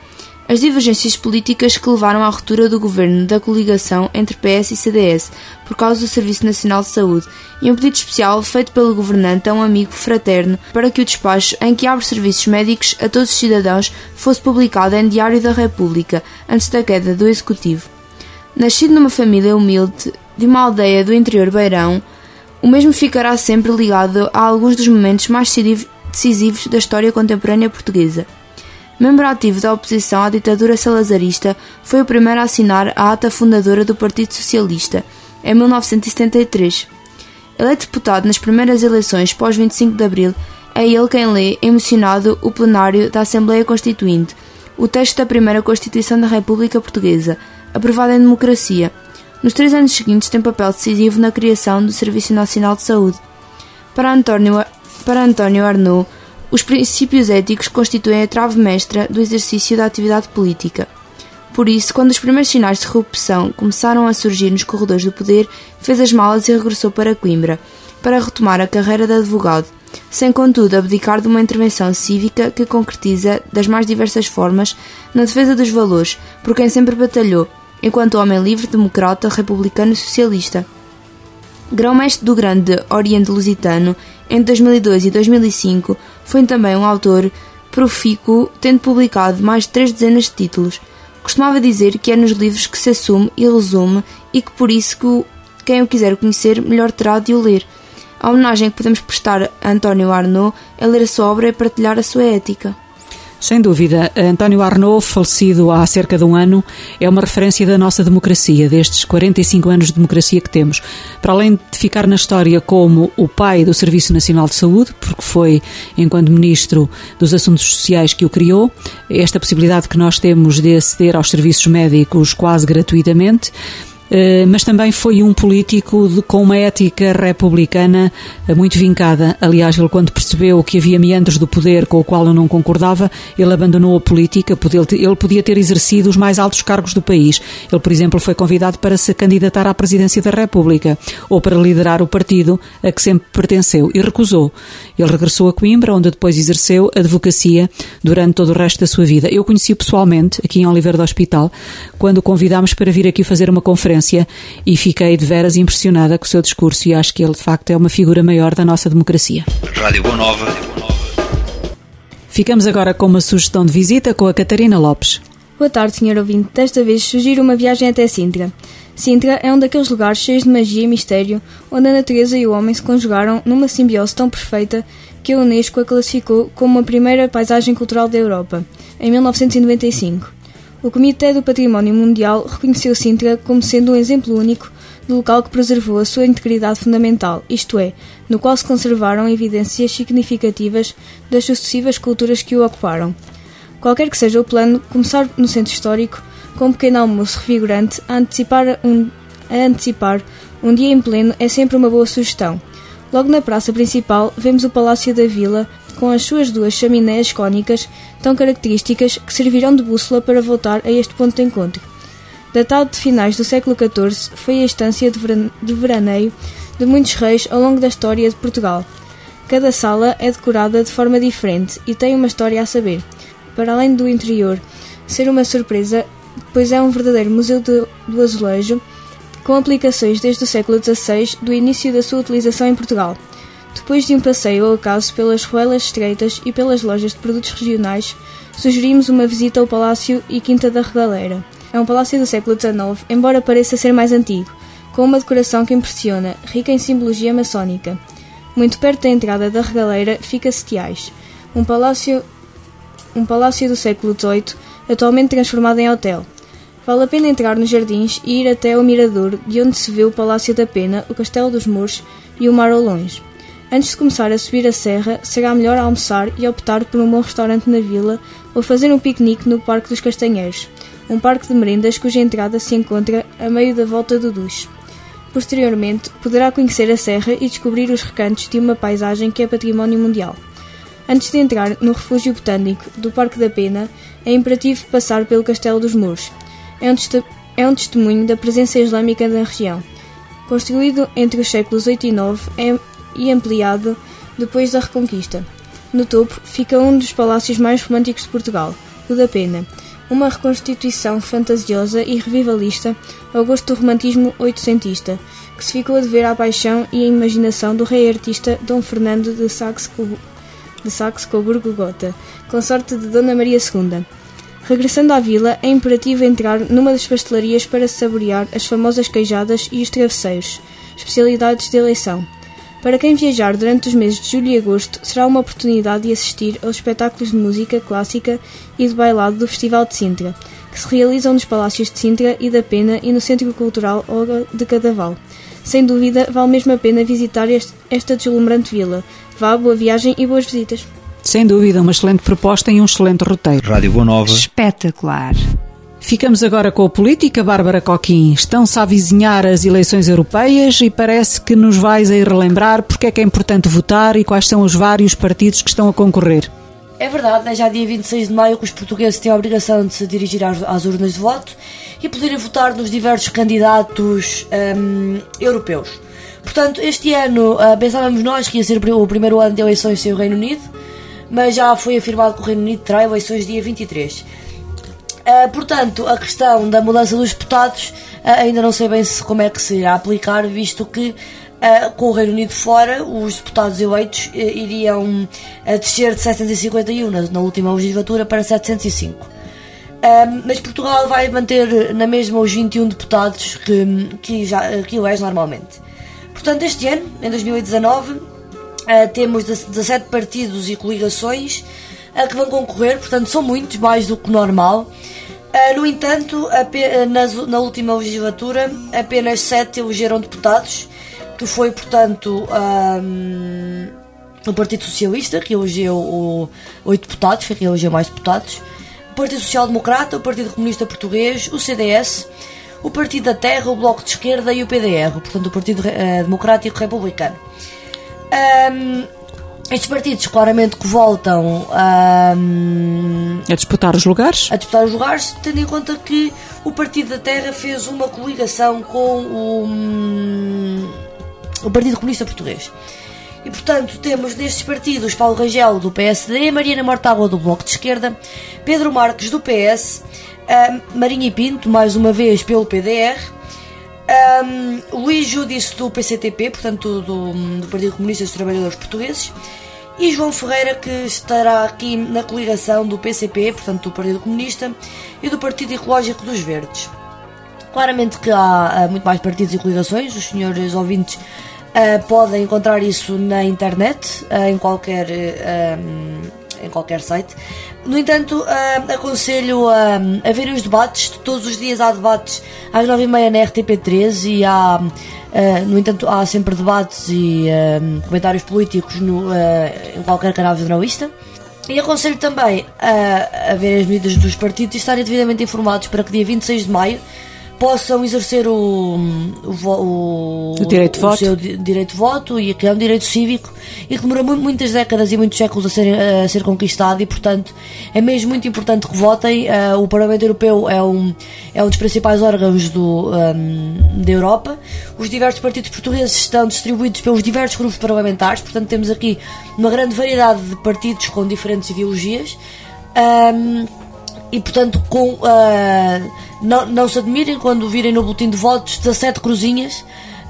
as divergências políticas que levaram à ruptura do governo da coligação entre PS e CDS por causa do Serviço Nacional de Saúde e um pedido especial feito pelo governante a um amigo fraterno para que o despacho em que abre serviços médicos a todos os cidadãos fosse publicado em Diário da República antes da queda do Executivo. Nascido numa família humilde de uma aldeia do interior beirão, o mesmo ficará sempre ligado a alguns dos momentos mais decisivos da história contemporânea portuguesa. Membro ativo da oposição à ditadura salazarista, foi o primeiro a assinar a ata fundadora do Partido Socialista, em 1973. Eleito deputado nas primeiras eleições pós-25 de Abril, é ele quem lê, emocionado, o plenário da Assembleia Constituinte, o texto da primeira Constituição da República Portuguesa, aprovada em democracia. Nos 3 anos seguintes tem papel decisivo na criação do Serviço Nacional de Saúde. Para António Arnaud, os princípios éticos constituem a trave mestra do exercício da atividade política. Por isso, quando os primeiros sinais de corrupção começaram a surgir nos corredores do poder, fez as malas e regressou para Coimbra, para retomar a carreira de advogado, sem contudo abdicar de uma intervenção cívica que concretiza das mais diversas formas na defesa dos valores, por quem sempre batalhou, enquanto homem livre, democrata, republicano e socialista. Grão-mestre do Grande Oriente Lusitano, entre 2002 e 2005, foi também um autor profícuo, tendo publicado mais de 3 dezenas de títulos. Costumava dizer que é nos livros que se assume e resume e que por isso quem o quiser conhecer melhor terá de o ler. A homenagem que podemos prestar a António Arnaud é ler a sua obra e partilhar a sua ética. Sem dúvida, António Arnaud, falecido há cerca de um ano, é uma referência da nossa democracia, destes 45 anos de democracia que temos. Para além de ficar na história como o pai do Serviço Nacional de Saúde, porque foi, enquanto Ministro dos Assuntos Sociais, que o criou, esta possibilidade que nós temos de aceder aos serviços médicos quase gratuitamente, mas também foi um político com uma ética republicana muito vincada. Aliás, ele, quando percebeu que havia meandros do poder com o qual eu não concordava, ele abandonou a política. Ele podia ter exercido os mais altos cargos do país. Ele, por exemplo, foi convidado para se candidatar à presidência da República ou para liderar o partido a que sempre pertenceu e recusou. Ele regressou a Coimbra, onde depois exerceu advocacia durante todo o resto da sua vida. Eu conheci-o pessoalmente aqui em Oliveira do Hospital, quando o convidámos para vir aqui fazer uma conferência, e fiquei de veras impressionada com o seu discurso e acho que ele de facto é uma figura maior da nossa democracia. Rádio Boa Nova. Ficamos agora com uma sugestão de visita com a Catarina Lopes. Boa tarde, senhor ouvinte. Desta vez sugiro uma viagem até Sintra. Sintra é um daqueles lugares cheios de magia e mistério, onde a natureza e o homem se conjugaram numa simbiose tão perfeita que a Unesco a classificou como a primeira paisagem cultural da Europa, em 1995. O Comitê do Património Mundial reconheceu Sintra como sendo um exemplo único de local que preservou a sua integridade fundamental, isto é, no qual se conservaram evidências significativas das sucessivas culturas que o ocuparam. Qualquer que seja o plano, começar no centro histórico, com um pequeno almoço revigorante, a antecipar um dia em pleno é sempre uma boa sugestão. Logo na praça principal vemos o Palácio da Vila, com as suas 2 chaminés cônicas tão características que servirão de bússola para voltar a este ponto de encontro. Datado de finais do século XIV, foi a estância de veraneio de muitos reis ao longo da história de Portugal. Cada sala é decorada de forma diferente e tem uma história a saber, para além do interior ser uma surpresa, pois é um verdadeiro museu do azulejo, com aplicações desde o século XVI, do início da sua utilização em Portugal. Depois de um passeio ao acaso pelas ruelas estreitas e pelas lojas de produtos regionais, sugerimos uma visita ao Palácio e Quinta da Regaleira. É um palácio do século XIX, embora pareça ser mais antigo, com uma decoração que impressiona, rica em simbologia maçónica. Muito perto da entrada da Regaleira fica Setiais, um palácio do século XVIII, atualmente transformado em hotel. Vale a pena entrar nos jardins e ir até ao mirador, de onde se vê o Palácio da Pena, o Castelo dos Mouros e o mar ao longe. Antes de começar a subir a serra, será melhor almoçar e optar por um bom restaurante na vila ou fazer um piquenique no Parque dos Castanheiros, um parque de merendas cuja entrada se encontra a meio da Volta do Duche. Posteriormente, poderá conhecer a serra e descobrir os recantos de uma paisagem que é património mundial. Antes de entrar no refúgio botânico do Parque da Pena, é imperativo passar pelo Castelo dos Mouros. É um testemunho da presença islâmica na região. Construído entre os séculos VIII e IX e ampliado depois da Reconquista. No topo fica um dos palácios mais românticos de Portugal, o da Pena, uma reconstituição fantasiosa e revivalista ao gosto do romantismo oitocentista, que se ficou a dever à paixão e à imaginação do rei artista Dom Fernando de Saxe-Coburgo-Gotha, consorte de Dona Maria II. Regressando à vila, é imperativo entrar numa das pastelarias para saborear as famosas queijadas e os travesseiros, especialidades de eleição. Para quem viajar durante os meses de julho e agosto, será uma oportunidade de assistir aos espetáculos de música clássica e de bailado do Festival de Sintra, que se realizam nos Palácios de Sintra e da Pena e no Centro Cultural Olga de Cadaval. Sem dúvida, vale mesmo a pena visitar esta deslumbrante vila. Vá, boa viagem e boas visitas. Sem dúvida, uma excelente proposta e um excelente roteiro. Rádio Boa Nova. Espetacular. Ficamos agora com a política, Bárbara Coquim. Estão-se a avizinhar as eleições europeias e parece que nos vais aí relembrar porque é que é importante votar e quais são os vários partidos que estão a concorrer. É verdade, é já dia 26 de maio que os portugueses têm a obrigação de se dirigir às urnas de voto e poderem votar nos diversos candidatos europeus. Portanto, este ano pensávamos nós que ia ser o primeiro ano de eleições sem o Reino Unido, mas já foi afirmado que o Reino Unido terá eleições dia 23. Portanto, a questão da mudança dos deputados ainda não sei bem como é que se irá aplicar, visto que com o Reino Unido fora, os deputados eleitos iriam descer de 751 na última legislatura para 705. Mas Portugal vai manter na mesma os 21 deputados que elege normalmente. Portanto, este ano, em 2019, temos 17 partidos e coligações que vão concorrer, portanto são muitos, mais do que normal. No entanto, na última legislatura, apenas 7 elegeram deputados, que foi, portanto, o Partido Socialista, que elegeu 8 deputados, que elegeu mais deputados, o Partido Social Democrata, o Partido Comunista Português, o CDS, o Partido da Terra, o Bloco de Esquerda e o PDR, portanto o Partido Democrático Republicano. Estes partidos claramente que voltam a disputar os lugares? A disputar os lugares, tendo em conta que o Partido da Terra fez uma coligação com o Partido Comunista Português. E, portanto, temos nestes partidos Paulo Rangel, do PSD, Mariana Mortágua, do Bloco de Esquerda, Pedro Marques, do PS, Marinho e Pinto, mais uma vez pelo PDR, Luís Júdice, do PCTP, portanto do Partido Comunista dos Trabalhadores Portugueses, e João Ferreira, que estará aqui na coligação do PCP, portanto do Partido Comunista, e do Partido Ecológico dos Verdes. Claramente que há muito mais partidos e coligações, os senhores ouvintes podem encontrar isso na internet, em qualquer site. No entanto, aconselho a verem os debates. Todos os dias há debates às 9h30 na RTP3 e no entanto há sempre debates e comentários políticos em qualquer canal jornalista. E aconselho também a ver as medidas dos partidos e estarem devidamente informados para que dia 26 de maio possam exercer o seu direito de voto, e que é um direito cívico e que demorou muitas décadas e muitos séculos a ser conquistado, e portanto é mesmo muito importante que votem. O Parlamento Europeu é um dos principais órgãos da Europa. Os diversos partidos portugueses estão distribuídos pelos diversos grupos parlamentares, portanto temos aqui uma grande variedade de partidos com diferentes ideologias. E portanto não se admirem quando virem no boletim de votos 17 cruzinhas,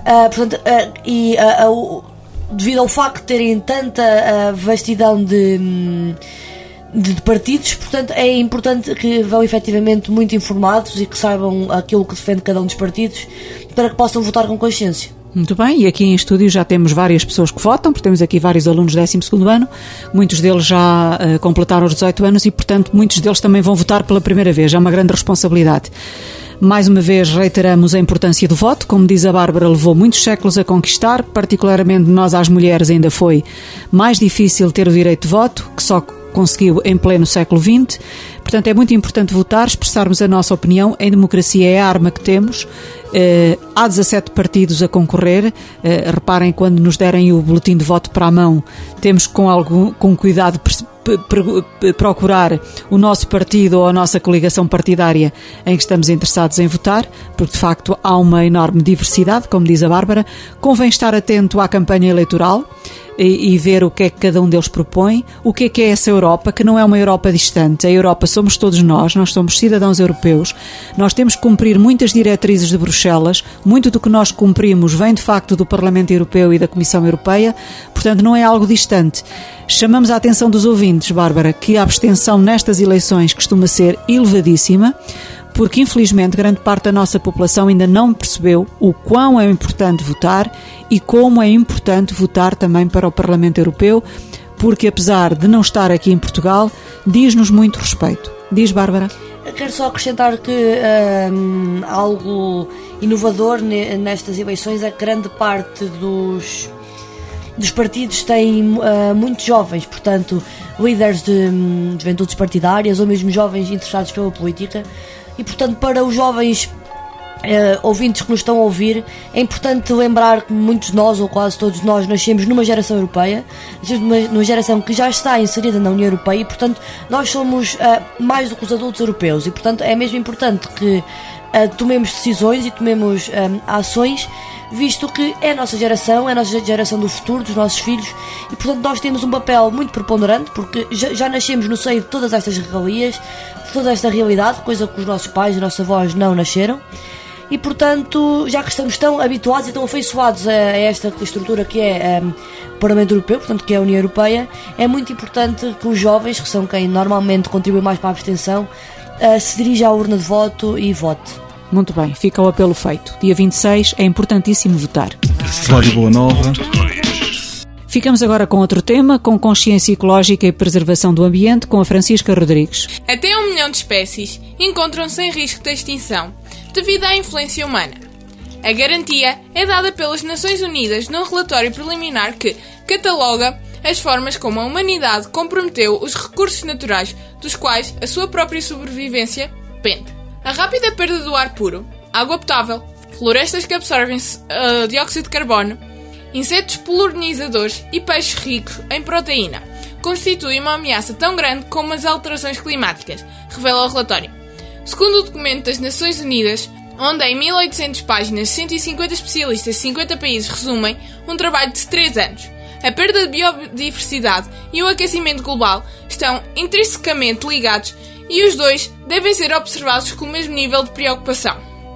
devido ao facto de terem tanta vastidão de partidos. Portanto é importante que vão efetivamente muito informados e que saibam aquilo que defende cada um dos partidos, para que possam votar com consciência. Muito bem, e aqui em estúdio já temos várias pessoas que votam, porque temos aqui vários alunos do 12º ano, muitos deles já completaram os 18 anos e, portanto, muitos deles também vão votar pela primeira vez. É uma grande responsabilidade. Mais uma vez reiteramos a importância do voto. Como diz a Bárbara, levou muitos séculos a conquistar, particularmente nós, às mulheres, ainda foi mais difícil ter o direito de voto, que só conseguiu em pleno século XX. Portanto, é muito importante votar, expressarmos a nossa opinião. Em democracia é a arma que temos. Há 17 partidos a concorrer. Reparem, quando nos derem o boletim de voto para a mão, temos com cuidado procurar o nosso partido ou a nossa coligação partidária em que estamos interessados em votar, porque de facto há uma enorme diversidade, como diz a Bárbara. Convém estar atento à campanha eleitoral. e ver o que é que cada um deles propõe, o que é essa Europa, que não é uma Europa distante. A Europa somos todos nós somos cidadãos europeus, nós temos que cumprir muitas diretrizes de Bruxelas, muito do que nós cumprimos vem de facto do Parlamento Europeu e da Comissão Europeia, portanto não é algo distante. Chamamos a atenção dos ouvintes, Bárbara, que a abstenção nestas eleições costuma ser elevadíssima, porque infelizmente grande parte da nossa população ainda não percebeu o quão é importante votar e como é importante votar também para o Parlamento Europeu, porque apesar de não estar aqui em Portugal, diz-nos muito respeito. Diz, Bárbara? Eu quero só acrescentar que algo inovador nestas eleições é que grande parte dos partidos têm muitos jovens, portanto, líderes de juventudes partidárias ou mesmo jovens interessados pela política. E, portanto, para os jovens ouvintes que nos estão a ouvir, é importante lembrar que muitos de nós, ou quase todos nós, nascemos numa geração europeia, numa geração que já está inserida na União Europeia e, portanto, nós somos mais do que os adultos europeus e, portanto, é mesmo importante que tomemos decisões e tomemos ações, visto que é a nossa geração do futuro, dos nossos filhos, e portanto nós temos um papel muito preponderante, porque já nascemos no seio de todas estas regalias, de toda esta realidade, coisa que os nossos pais e nossos avós não nasceram, e portanto, já que estamos tão habituados e tão afeiçoados a esta estrutura que é o Parlamento Europeu, portanto que é a União Europeia, é muito importante que os jovens, que são quem normalmente contribui mais para a abstenção, se dirija à urna de voto e vote. Muito bem, fica o apelo feito. Dia 26 é importantíssimo votar. Rádio Boa Nova. Ficamos agora com outro tema, com consciência ecológica e preservação do ambiente, com a Francisca Rodrigues. Até 1 milhão de espécies encontram-se em risco de extinção devido à influência humana. A garantia é dada pelas Nações Unidas num relatório preliminar que cataloga as formas como a humanidade comprometeu os recursos naturais dos quais a sua própria sobrevivência depende. A rápida perda do ar puro, água potável, florestas que absorvem dióxido de carbono, insetos polinizadores e peixes ricos em proteína constituem uma ameaça tão grande como as alterações climáticas, revela o relatório. Segundo o documento das Nações Unidas, onde em 1800 páginas 150 especialistas de 50 países resumem um trabalho de 3 anos, a perda de biodiversidade e o aquecimento global estão intrinsecamente ligados e os dois devem ser observados com o mesmo nível de preocupação.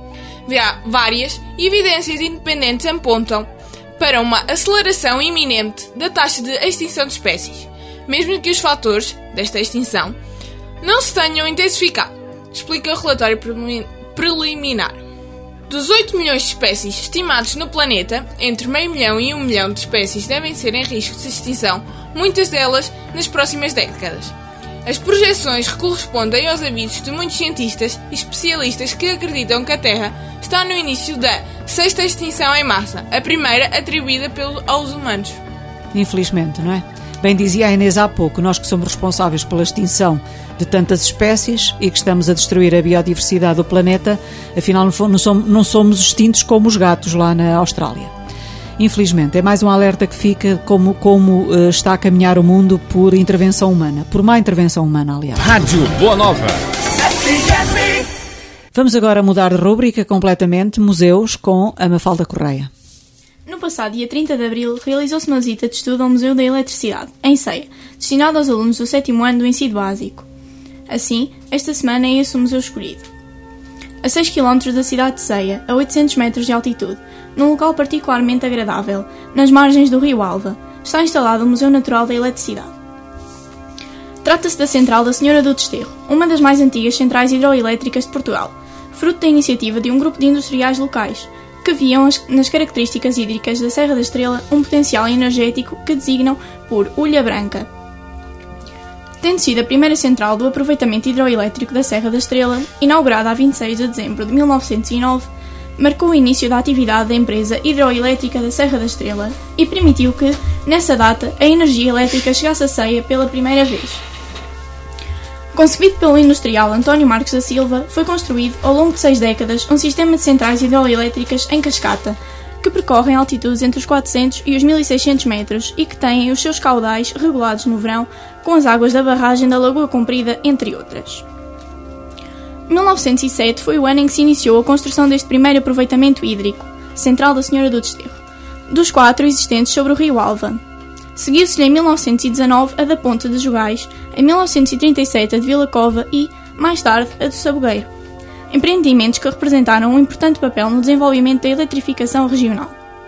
Várias evidências independentes apontam para uma aceleração iminente da taxa de extinção de espécies, mesmo que os fatores desta extinção não se tenham intensificado, explica o relatório preliminar. Dos 8 milhões de espécies estimados no planeta, entre meio milhão e 1 milhão de espécies devem ser em risco de extinção, muitas delas nas próximas décadas. As projeções correspondem aos avisos de muitos cientistas e especialistas que acreditam que a Terra está no início da 6ª extinção em massa, a primeira atribuída aos humanos. Infelizmente, não é? Bem dizia a Inês há pouco, nós que somos responsáveis pela extinção de tantas espécies e que estamos a destruir a biodiversidade do planeta, afinal não somos extintos como os gatos lá na Austrália. Infelizmente, é mais um alerta que fica como está a caminhar o mundo por intervenção humana, por má intervenção humana, aliás. Rádio Boa Nova. Vamos agora mudar de rúbrica completamente, museus, com a Mafalda Correia. No passado dia 30 de abril, realizou-se uma visita de estudo ao Museu da Eletricidade, em Ceia, destinado aos alunos do 7º ano do ensino básico. Assim, esta semana é esse o museu escolhido. A 6 km da cidade de Ceia, a 800 metros de altitude, num local particularmente agradável, nas margens do rio Alva, está instalado o Museu Natural da Eletricidade. Trata-se da Central da Senhora do Desterro, uma das mais antigas centrais hidroelétricas de Portugal, fruto da iniciativa de um grupo de industriais locais, que viam nas características hídricas da Serra da Estrela um potencial energético que designam por Ulha Branca. Tendo sido a primeira central do aproveitamento hidroelétrico da Serra da Estrela, inaugurada a 26 de dezembro de 1909, marcou o início da atividade da empresa hidroelétrica da Serra da Estrela e permitiu que, nessa data, a energia elétrica chegasse a Ceia pela primeira vez. Concebido pelo industrial António Marques da Silva, foi construído, ao longo de 6 décadas, um sistema de centrais hidroelétricas em cascata, que percorrem altitudes entre os 400 e os 1600 metros e que têm os seus caudais regulados no verão com as águas da barragem da Lagoa Comprida, entre outras. 1907 foi o ano em que se iniciou a construção deste primeiro aproveitamento hídrico, Central da Senhora do Desterro, dos 4 existentes sobre o rio Alva. Seguiu-se-lhe em 1919 a da Ponta de Jogais, em 1937 a de Vila Cova e, mais tarde, a do Sabogueiro. Empreendimentos que representaram um importante papel no desenvolvimento da eletrificação regional.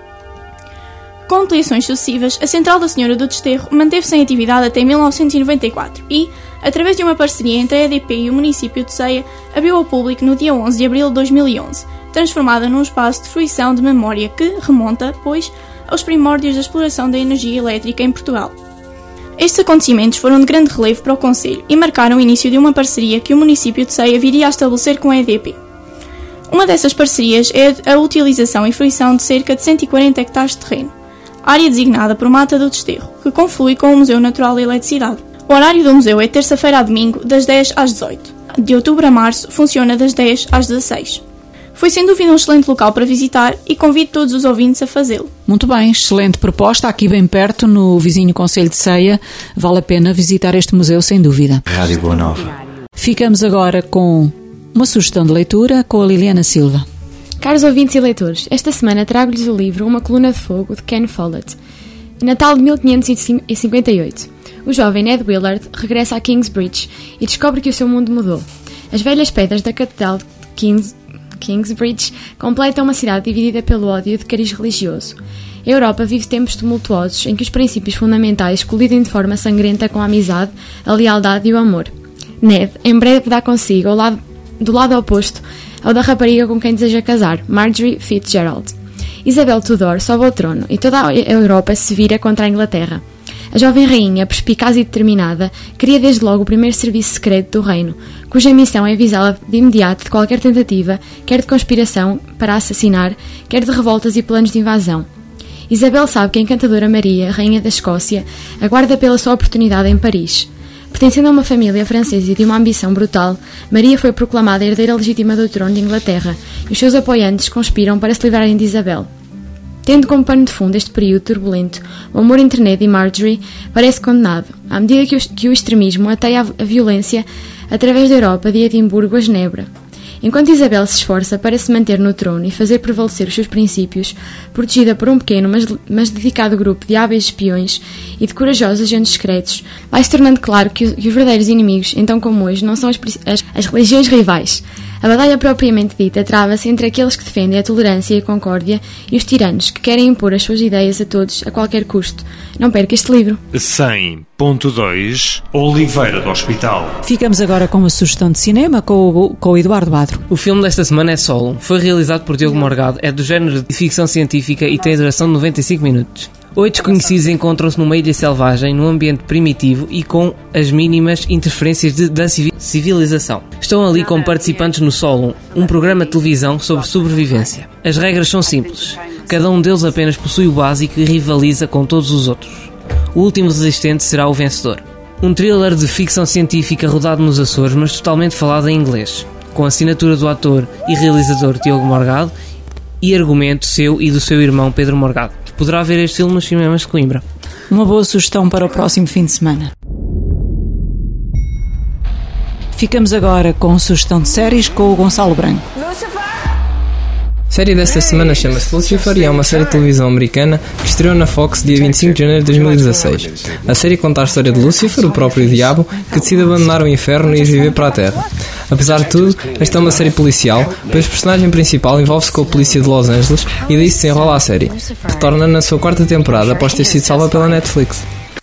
Com ampliações sucessivas, a Central da Senhora do Desterro manteve-se em atividade até 1994 e, através de uma parceria entre a EDP e o município de Ceia, abriu ao público no dia 11 de abril de 2011, transformada num espaço de fruição de memória que remonta, pois, aos primórdios da exploração da energia elétrica em Portugal. Estes acontecimentos foram de grande relevo para o concelho e marcaram o início de uma parceria que o município de Ceia viria a estabelecer com a EDP. Uma dessas parcerias é a utilização e fruição de cerca de 140 hectares de terreno, área designada por Mata do Desterro, que conflui com o Museu Natural da Eletricidade. O horário do museu é terça-feira a domingo, das 10 às 18. De outubro a março, funciona das 10 às 16. Foi sem dúvida um excelente local para visitar e convido todos os ouvintes a fazê-lo. Muito bem, excelente proposta, aqui bem perto, no vizinho concelho de Ceia. Vale a pena visitar este museu, sem dúvida. Rádio Boa Nova. Ficamos agora com uma sugestão de leitura com a Liliana Silva. Caros ouvintes e leitores, esta semana trago-lhes o livro Uma Coluna de Fogo, de Ken Follett. Natal de 1558. O jovem Ned Willard regressa a Kingsbridge e descobre que o seu mundo mudou. As velhas pedras da Catedral de Kingsbridge completam uma cidade dividida pelo ódio de cariz religioso. A Europa vive tempos tumultuosos em que os princípios fundamentais colidem de forma sangrenta com a amizade, a lealdade e o amor. Ned, em breve, dá consigo do lado oposto ao da rapariga com quem deseja casar, Marjorie Fitzgerald. Isabel Tudor sobe ao trono e toda a Europa se vira contra a Inglaterra. A jovem rainha, perspicaz e determinada, cria desde logo o primeiro serviço secreto do reino, cuja missão é avisá-la de imediato de qualquer tentativa, quer de conspiração para assassinar, quer de revoltas e planos de invasão. Isabel sabe que a encantadora Maria, rainha da Escócia, aguarda pela sua oportunidade em Paris. Pertencendo a uma família francesa e de uma ambição brutal, Maria foi proclamada herdeira legítima do trono de Inglaterra e os seus apoiantes conspiram para se livrarem de Isabel. Tendo como pano de fundo este período turbulento, o amor entre Ned e Marjorie parece condenado, à medida que o extremismo ateia a violência através da Europa de Edimburgo a Genebra. Enquanto Isabel se esforça para se manter no trono e fazer prevalecer os seus princípios, protegida por um pequeno mas dedicado grupo de hábeis espiões e de corajosos agentes secretos, vai-se tornando claro que os verdadeiros inimigos, então como hoje, não são as religiões rivais. A batalha propriamente dita trava-se entre aqueles que defendem a tolerância e a concórdia e os tiranos que querem impor as suas ideias a todos a qualquer custo. Não perca este livro. 100.2 Oliveira do Hospital. Ficamos agora com uma sugestão de cinema com o Eduardo Badro. O filme desta semana é Solo. Foi realizado por Diogo Morgado, é do género de ficção científica e tem a duração de 95 minutos. 8 desconhecidos encontram-se numa ilha selvagem, num ambiente primitivo e com as mínimas interferências da civilização. Estão ali como participantes no Solo, um programa de televisão sobre sobrevivência. As regras são simples. Cada um deles apenas possui o básico e rivaliza com todos os outros. O último resistente será o vencedor. Um thriller de ficção científica rodado nos Açores, mas totalmente falado em inglês, com a assinatura do ator e realizador Diogo Morgado e argumento seu e do seu irmão Pedro Morgado. Poderá ver este filme nos cinemas de Coimbra. Uma boa sugestão para o próximo fim de semana. Ficamos agora com a sugestão de séries com o Gonçalo Branco. A série desta semana chama-se Lucifer e é uma série de televisão americana que estreou na Fox dia 25 de janeiro de 2016. A série conta a história de Lucifer, o próprio diabo, que decide abandonar o inferno e ir viver para a Terra. Apesar de tudo, esta é uma série policial, pois o personagem principal envolve-se com a polícia de Los Angeles e daí se desenrola a série, que retorna na sua 4ª temporada após ter sido salva pela Netflix.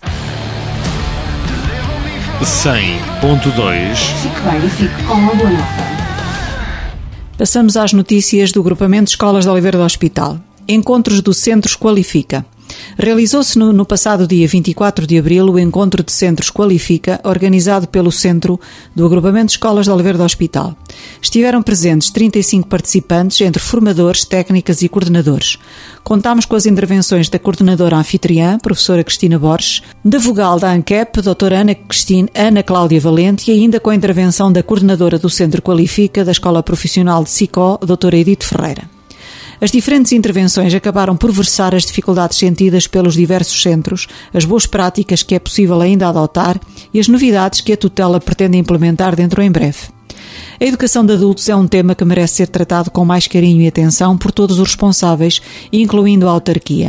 100.2 Fique bem e fique com a boa nova. Passamos às notícias do Agrupamento de Escolas de Oliveira do Hospital. Encontros do Centros Qualifica. Realizou-se no passado dia 24 de abril o Encontro de Centros Qualifica, organizado pelo Centro do Agrupamento de Escolas de Oliveira do Hospital. Estiveram presentes 35 participantes, entre formadores, técnicas e coordenadores. Contámos com as intervenções da coordenadora anfitriã, professora Cristina Borges, da vogal da ANCAP, doutora Ana Cláudia Valente, e ainda com a intervenção da coordenadora do Centro Qualifica da Escola Profissional de SICO, doutora Edith Ferreira. As diferentes intervenções acabaram por versar as dificuldades sentidas pelos diversos centros, as boas práticas que é possível ainda adotar e as novidades que a tutela pretende implementar dentro em breve. A educação de adultos é um tema que merece ser tratado com mais carinho e atenção por todos os responsáveis, incluindo a autarquia.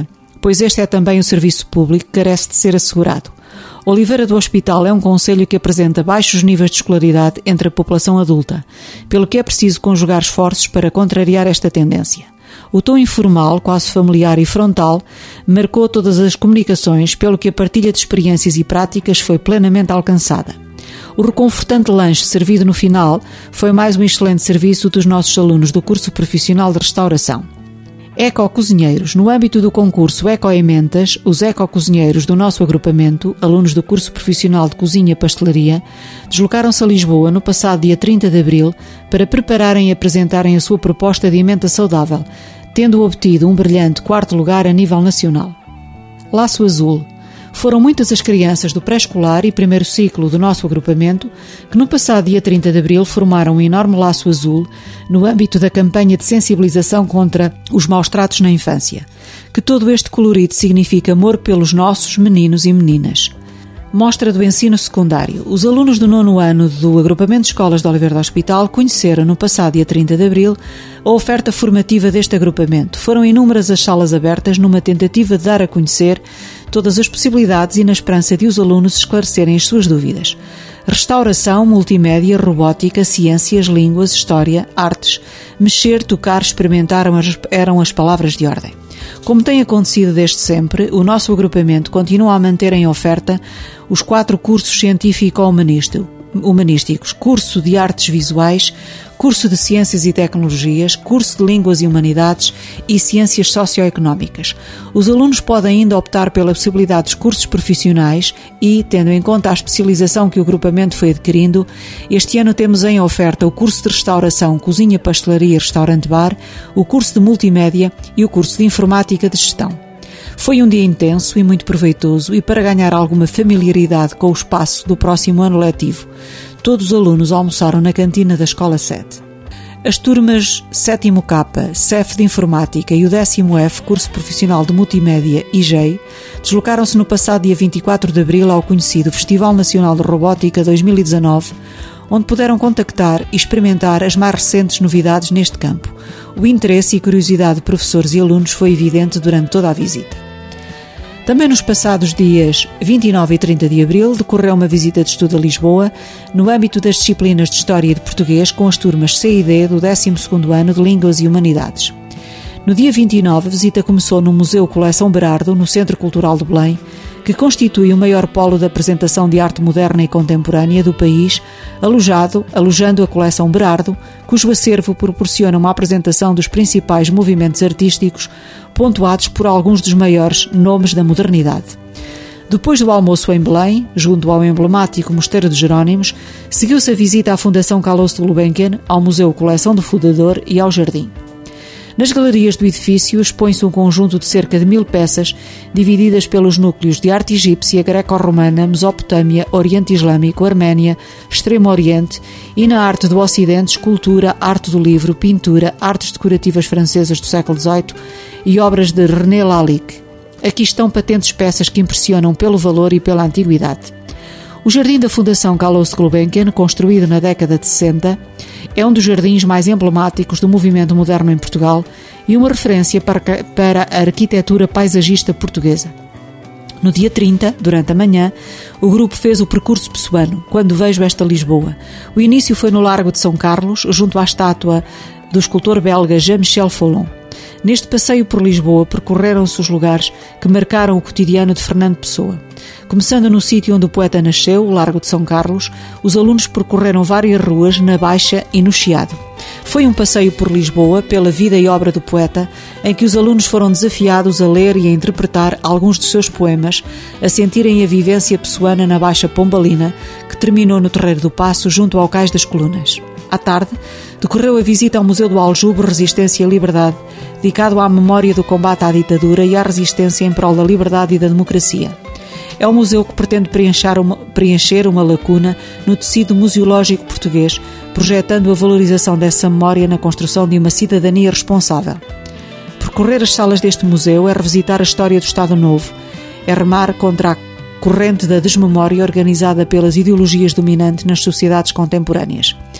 pois este é também um serviço público que carece de ser assegurado. Oliveira do Hospital é um concelho que apresenta baixos níveis de escolaridade entre a população adulta, pelo que é preciso conjugar esforços para contrariar esta tendência. O tom informal, quase familiar e frontal, marcou todas as comunicações, pelo que a partilha de experiências e práticas foi plenamente alcançada. O reconfortante lanche servido no final foi mais um excelente serviço dos nossos alunos do curso profissional de restauração. Eco-cozinheiros. No âmbito do concurso Eco-Ementas, os eco-cozinheiros do nosso agrupamento, alunos do curso profissional de cozinha e pastelaria, deslocaram-se a Lisboa no passado dia 30 de abril para prepararem e apresentarem a sua proposta de emenda saudável, tendo obtido um brilhante 4º lugar a nível nacional. Laço Azul. Foram muitas as crianças do pré-escolar e primeiro ciclo do nosso agrupamento que no passado dia 30 de abril formaram um enorme laço azul no âmbito da campanha de sensibilização contra os maus-tratos na infância. Que todo este colorido significa amor pelos nossos meninos e meninas. Mostra do ensino secundário. Os alunos do 9º ano do agrupamento de escolas de Oliveira do Hospital conheceram no passado dia 30 de abril a oferta formativa deste agrupamento. Foram inúmeras as salas abertas numa tentativa de dar a conhecer todas as possibilidades e na esperança de os alunos esclarecerem as suas dúvidas. Restauração, multimédia, robótica, ciências, línguas, história, artes, mexer, tocar, experimentar eram as palavras de ordem. Como tem acontecido desde sempre, o nosso agrupamento continua a manter em oferta os 4 cursos científico-humanísticos, curso de artes visuais, curso de ciências e tecnologias, curso de línguas e humanidades e ciências socioeconómicas. Os alunos podem ainda optar pela possibilidade dos cursos profissionais e, tendo em conta a especialização que o agrupamento foi adquirindo, este ano temos em oferta o curso de restauração, cozinha, pastelaria e restaurante-bar, o curso de multimédia e o curso de informática de gestão. Foi um dia intenso e muito proveitoso e para ganhar alguma familiaridade com o espaço do próximo ano letivo, todos os alunos almoçaram na cantina da Escola 7. As turmas 7º K, CEF de Informática e o 10º F, Curso Profissional de Multimédia IGEI, deslocaram-se no passado dia 24 de abril ao conhecido Festival Nacional de Robótica 2019, onde puderam contactar e experimentar as mais recentes novidades neste campo. O interesse e curiosidade de professores e alunos foi evidente durante toda a visita. Também nos passados dias 29 e 30 de abril decorreu uma visita de estudo a Lisboa no âmbito das disciplinas de História e de Português com as turmas C e D do 12º ano de Línguas e Humanidades. No dia 29, a visita começou no Museu Coleção Berardo, no Centro Cultural de Belém, que constitui o maior polo de apresentação de arte moderna e contemporânea do país, alojando a Coleção Berardo, cujo acervo proporciona uma apresentação dos principais movimentos artísticos, pontuados por alguns dos maiores nomes da modernidade. Depois do almoço em Belém, junto ao emblemático Mosteiro de Jerónimos, seguiu-se a visita à Fundação Carlos de Gulbenkian, ao Museu Coleção do Fundador e ao Jardim. Nas galerias do edifício expõe-se um conjunto de cerca de 1000 peças, divididas pelos núcleos de arte egípcia, greco-romana, Mesopotâmia, Oriente Islâmico, Arménia, Extremo Oriente e na arte do Ocidente, escultura, arte do livro, pintura, artes decorativas francesas do século XVIII e obras de René Lalique. Aqui estão patentes peças que impressionam pelo valor e pela antiguidade. O Jardim da Fundação Carlos de Gulbenkian, construído na década de 60, é um dos jardins mais emblemáticos do movimento moderno em Portugal e uma referência para a arquitetura paisagista portuguesa. No dia 30, durante a manhã, o grupo fez o percurso pessoano, quando vejo esta Lisboa. O início foi no Largo de São Carlos, junto à estátua do escultor belga Jean-Michel Follon. Neste passeio por Lisboa percorreram-se os lugares que marcaram o cotidiano de Fernando Pessoa. Começando no sítio onde o poeta nasceu, o Largo de São Carlos, os alunos percorreram várias ruas na Baixa e no Chiado. Foi um passeio por Lisboa, pela vida e obra do poeta, em que os alunos foram desafiados a ler e a interpretar alguns dos seus poemas, a sentirem a vivência pessoana na Baixa Pombalina, que terminou no Terreiro do Paço, junto ao Cais das Colunas. À tarde, decorreu a visita ao Museu do Aljube Resistência e Liberdade, dedicado à memória do combate à ditadura e à resistência em prol da liberdade e da democracia. É um museu que pretende preencher uma lacuna no tecido museológico português, projetando a valorização dessa memória na construção de uma cidadania responsável. Percorrer as salas deste museu é revisitar a história do Estado Novo, é remar contra a corrente da desmemória organizada pelas ideologias dominantes nas sociedades contemporâneas.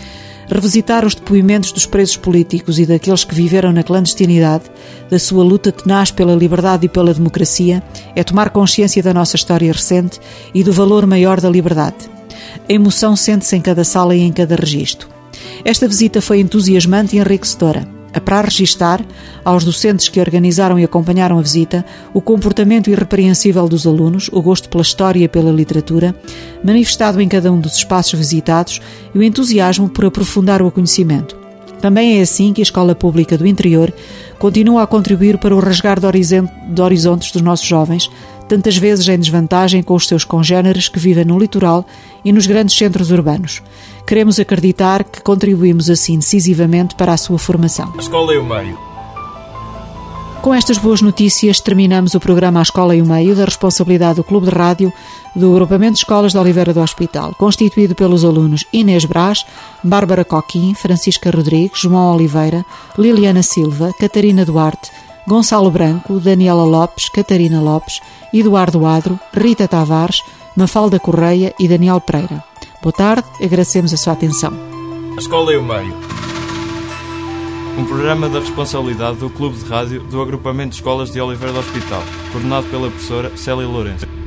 Revisitar os depoimentos dos presos políticos e daqueles que viveram na clandestinidade, da sua luta tenaz pela liberdade e pela democracia, é tomar consciência da nossa história recente e do valor maior da liberdade. A emoção sente-se em cada sala e em cada registro. Esta visita foi entusiasmante e enriquecedora. Para registar, aos docentes que organizaram e acompanharam a visita, o comportamento irrepreensível dos alunos, o gosto pela história e pela literatura, manifestado em cada um dos espaços visitados, e o entusiasmo por aprofundar o conhecimento. Também é assim que a Escola Pública do Interior continua a contribuir para o rasgar de horizontes dos nossos jovens, tantas vezes em desvantagem com os seus congéneres que vivem no litoral e nos grandes centros urbanos. Queremos acreditar que contribuímos assim decisivamente para a sua formação. A Escola e o Meio. Com estas boas notícias, terminamos o programa A Escola e o Meio, da responsabilidade do Clube de Rádio do Agrupamento de Escolas de Oliveira do Hospital, constituído pelos alunos Inês Brás, Bárbara Coquim, Francisca Rodrigues, João Oliveira, Liliana Silva, Catarina Duarte, Gonçalo Branco, Daniela Lopes, Catarina Lopes, Eduardo Adro, Rita Tavares, Mafalda Correia e Daniel Pereira. Boa tarde, agradecemos a sua atenção. A Escola e o Meio. Um programa da responsabilidade do Clube de Rádio do Agrupamento de Escolas de Oliveira do Hospital, coordenado pela professora Célia Lourenço.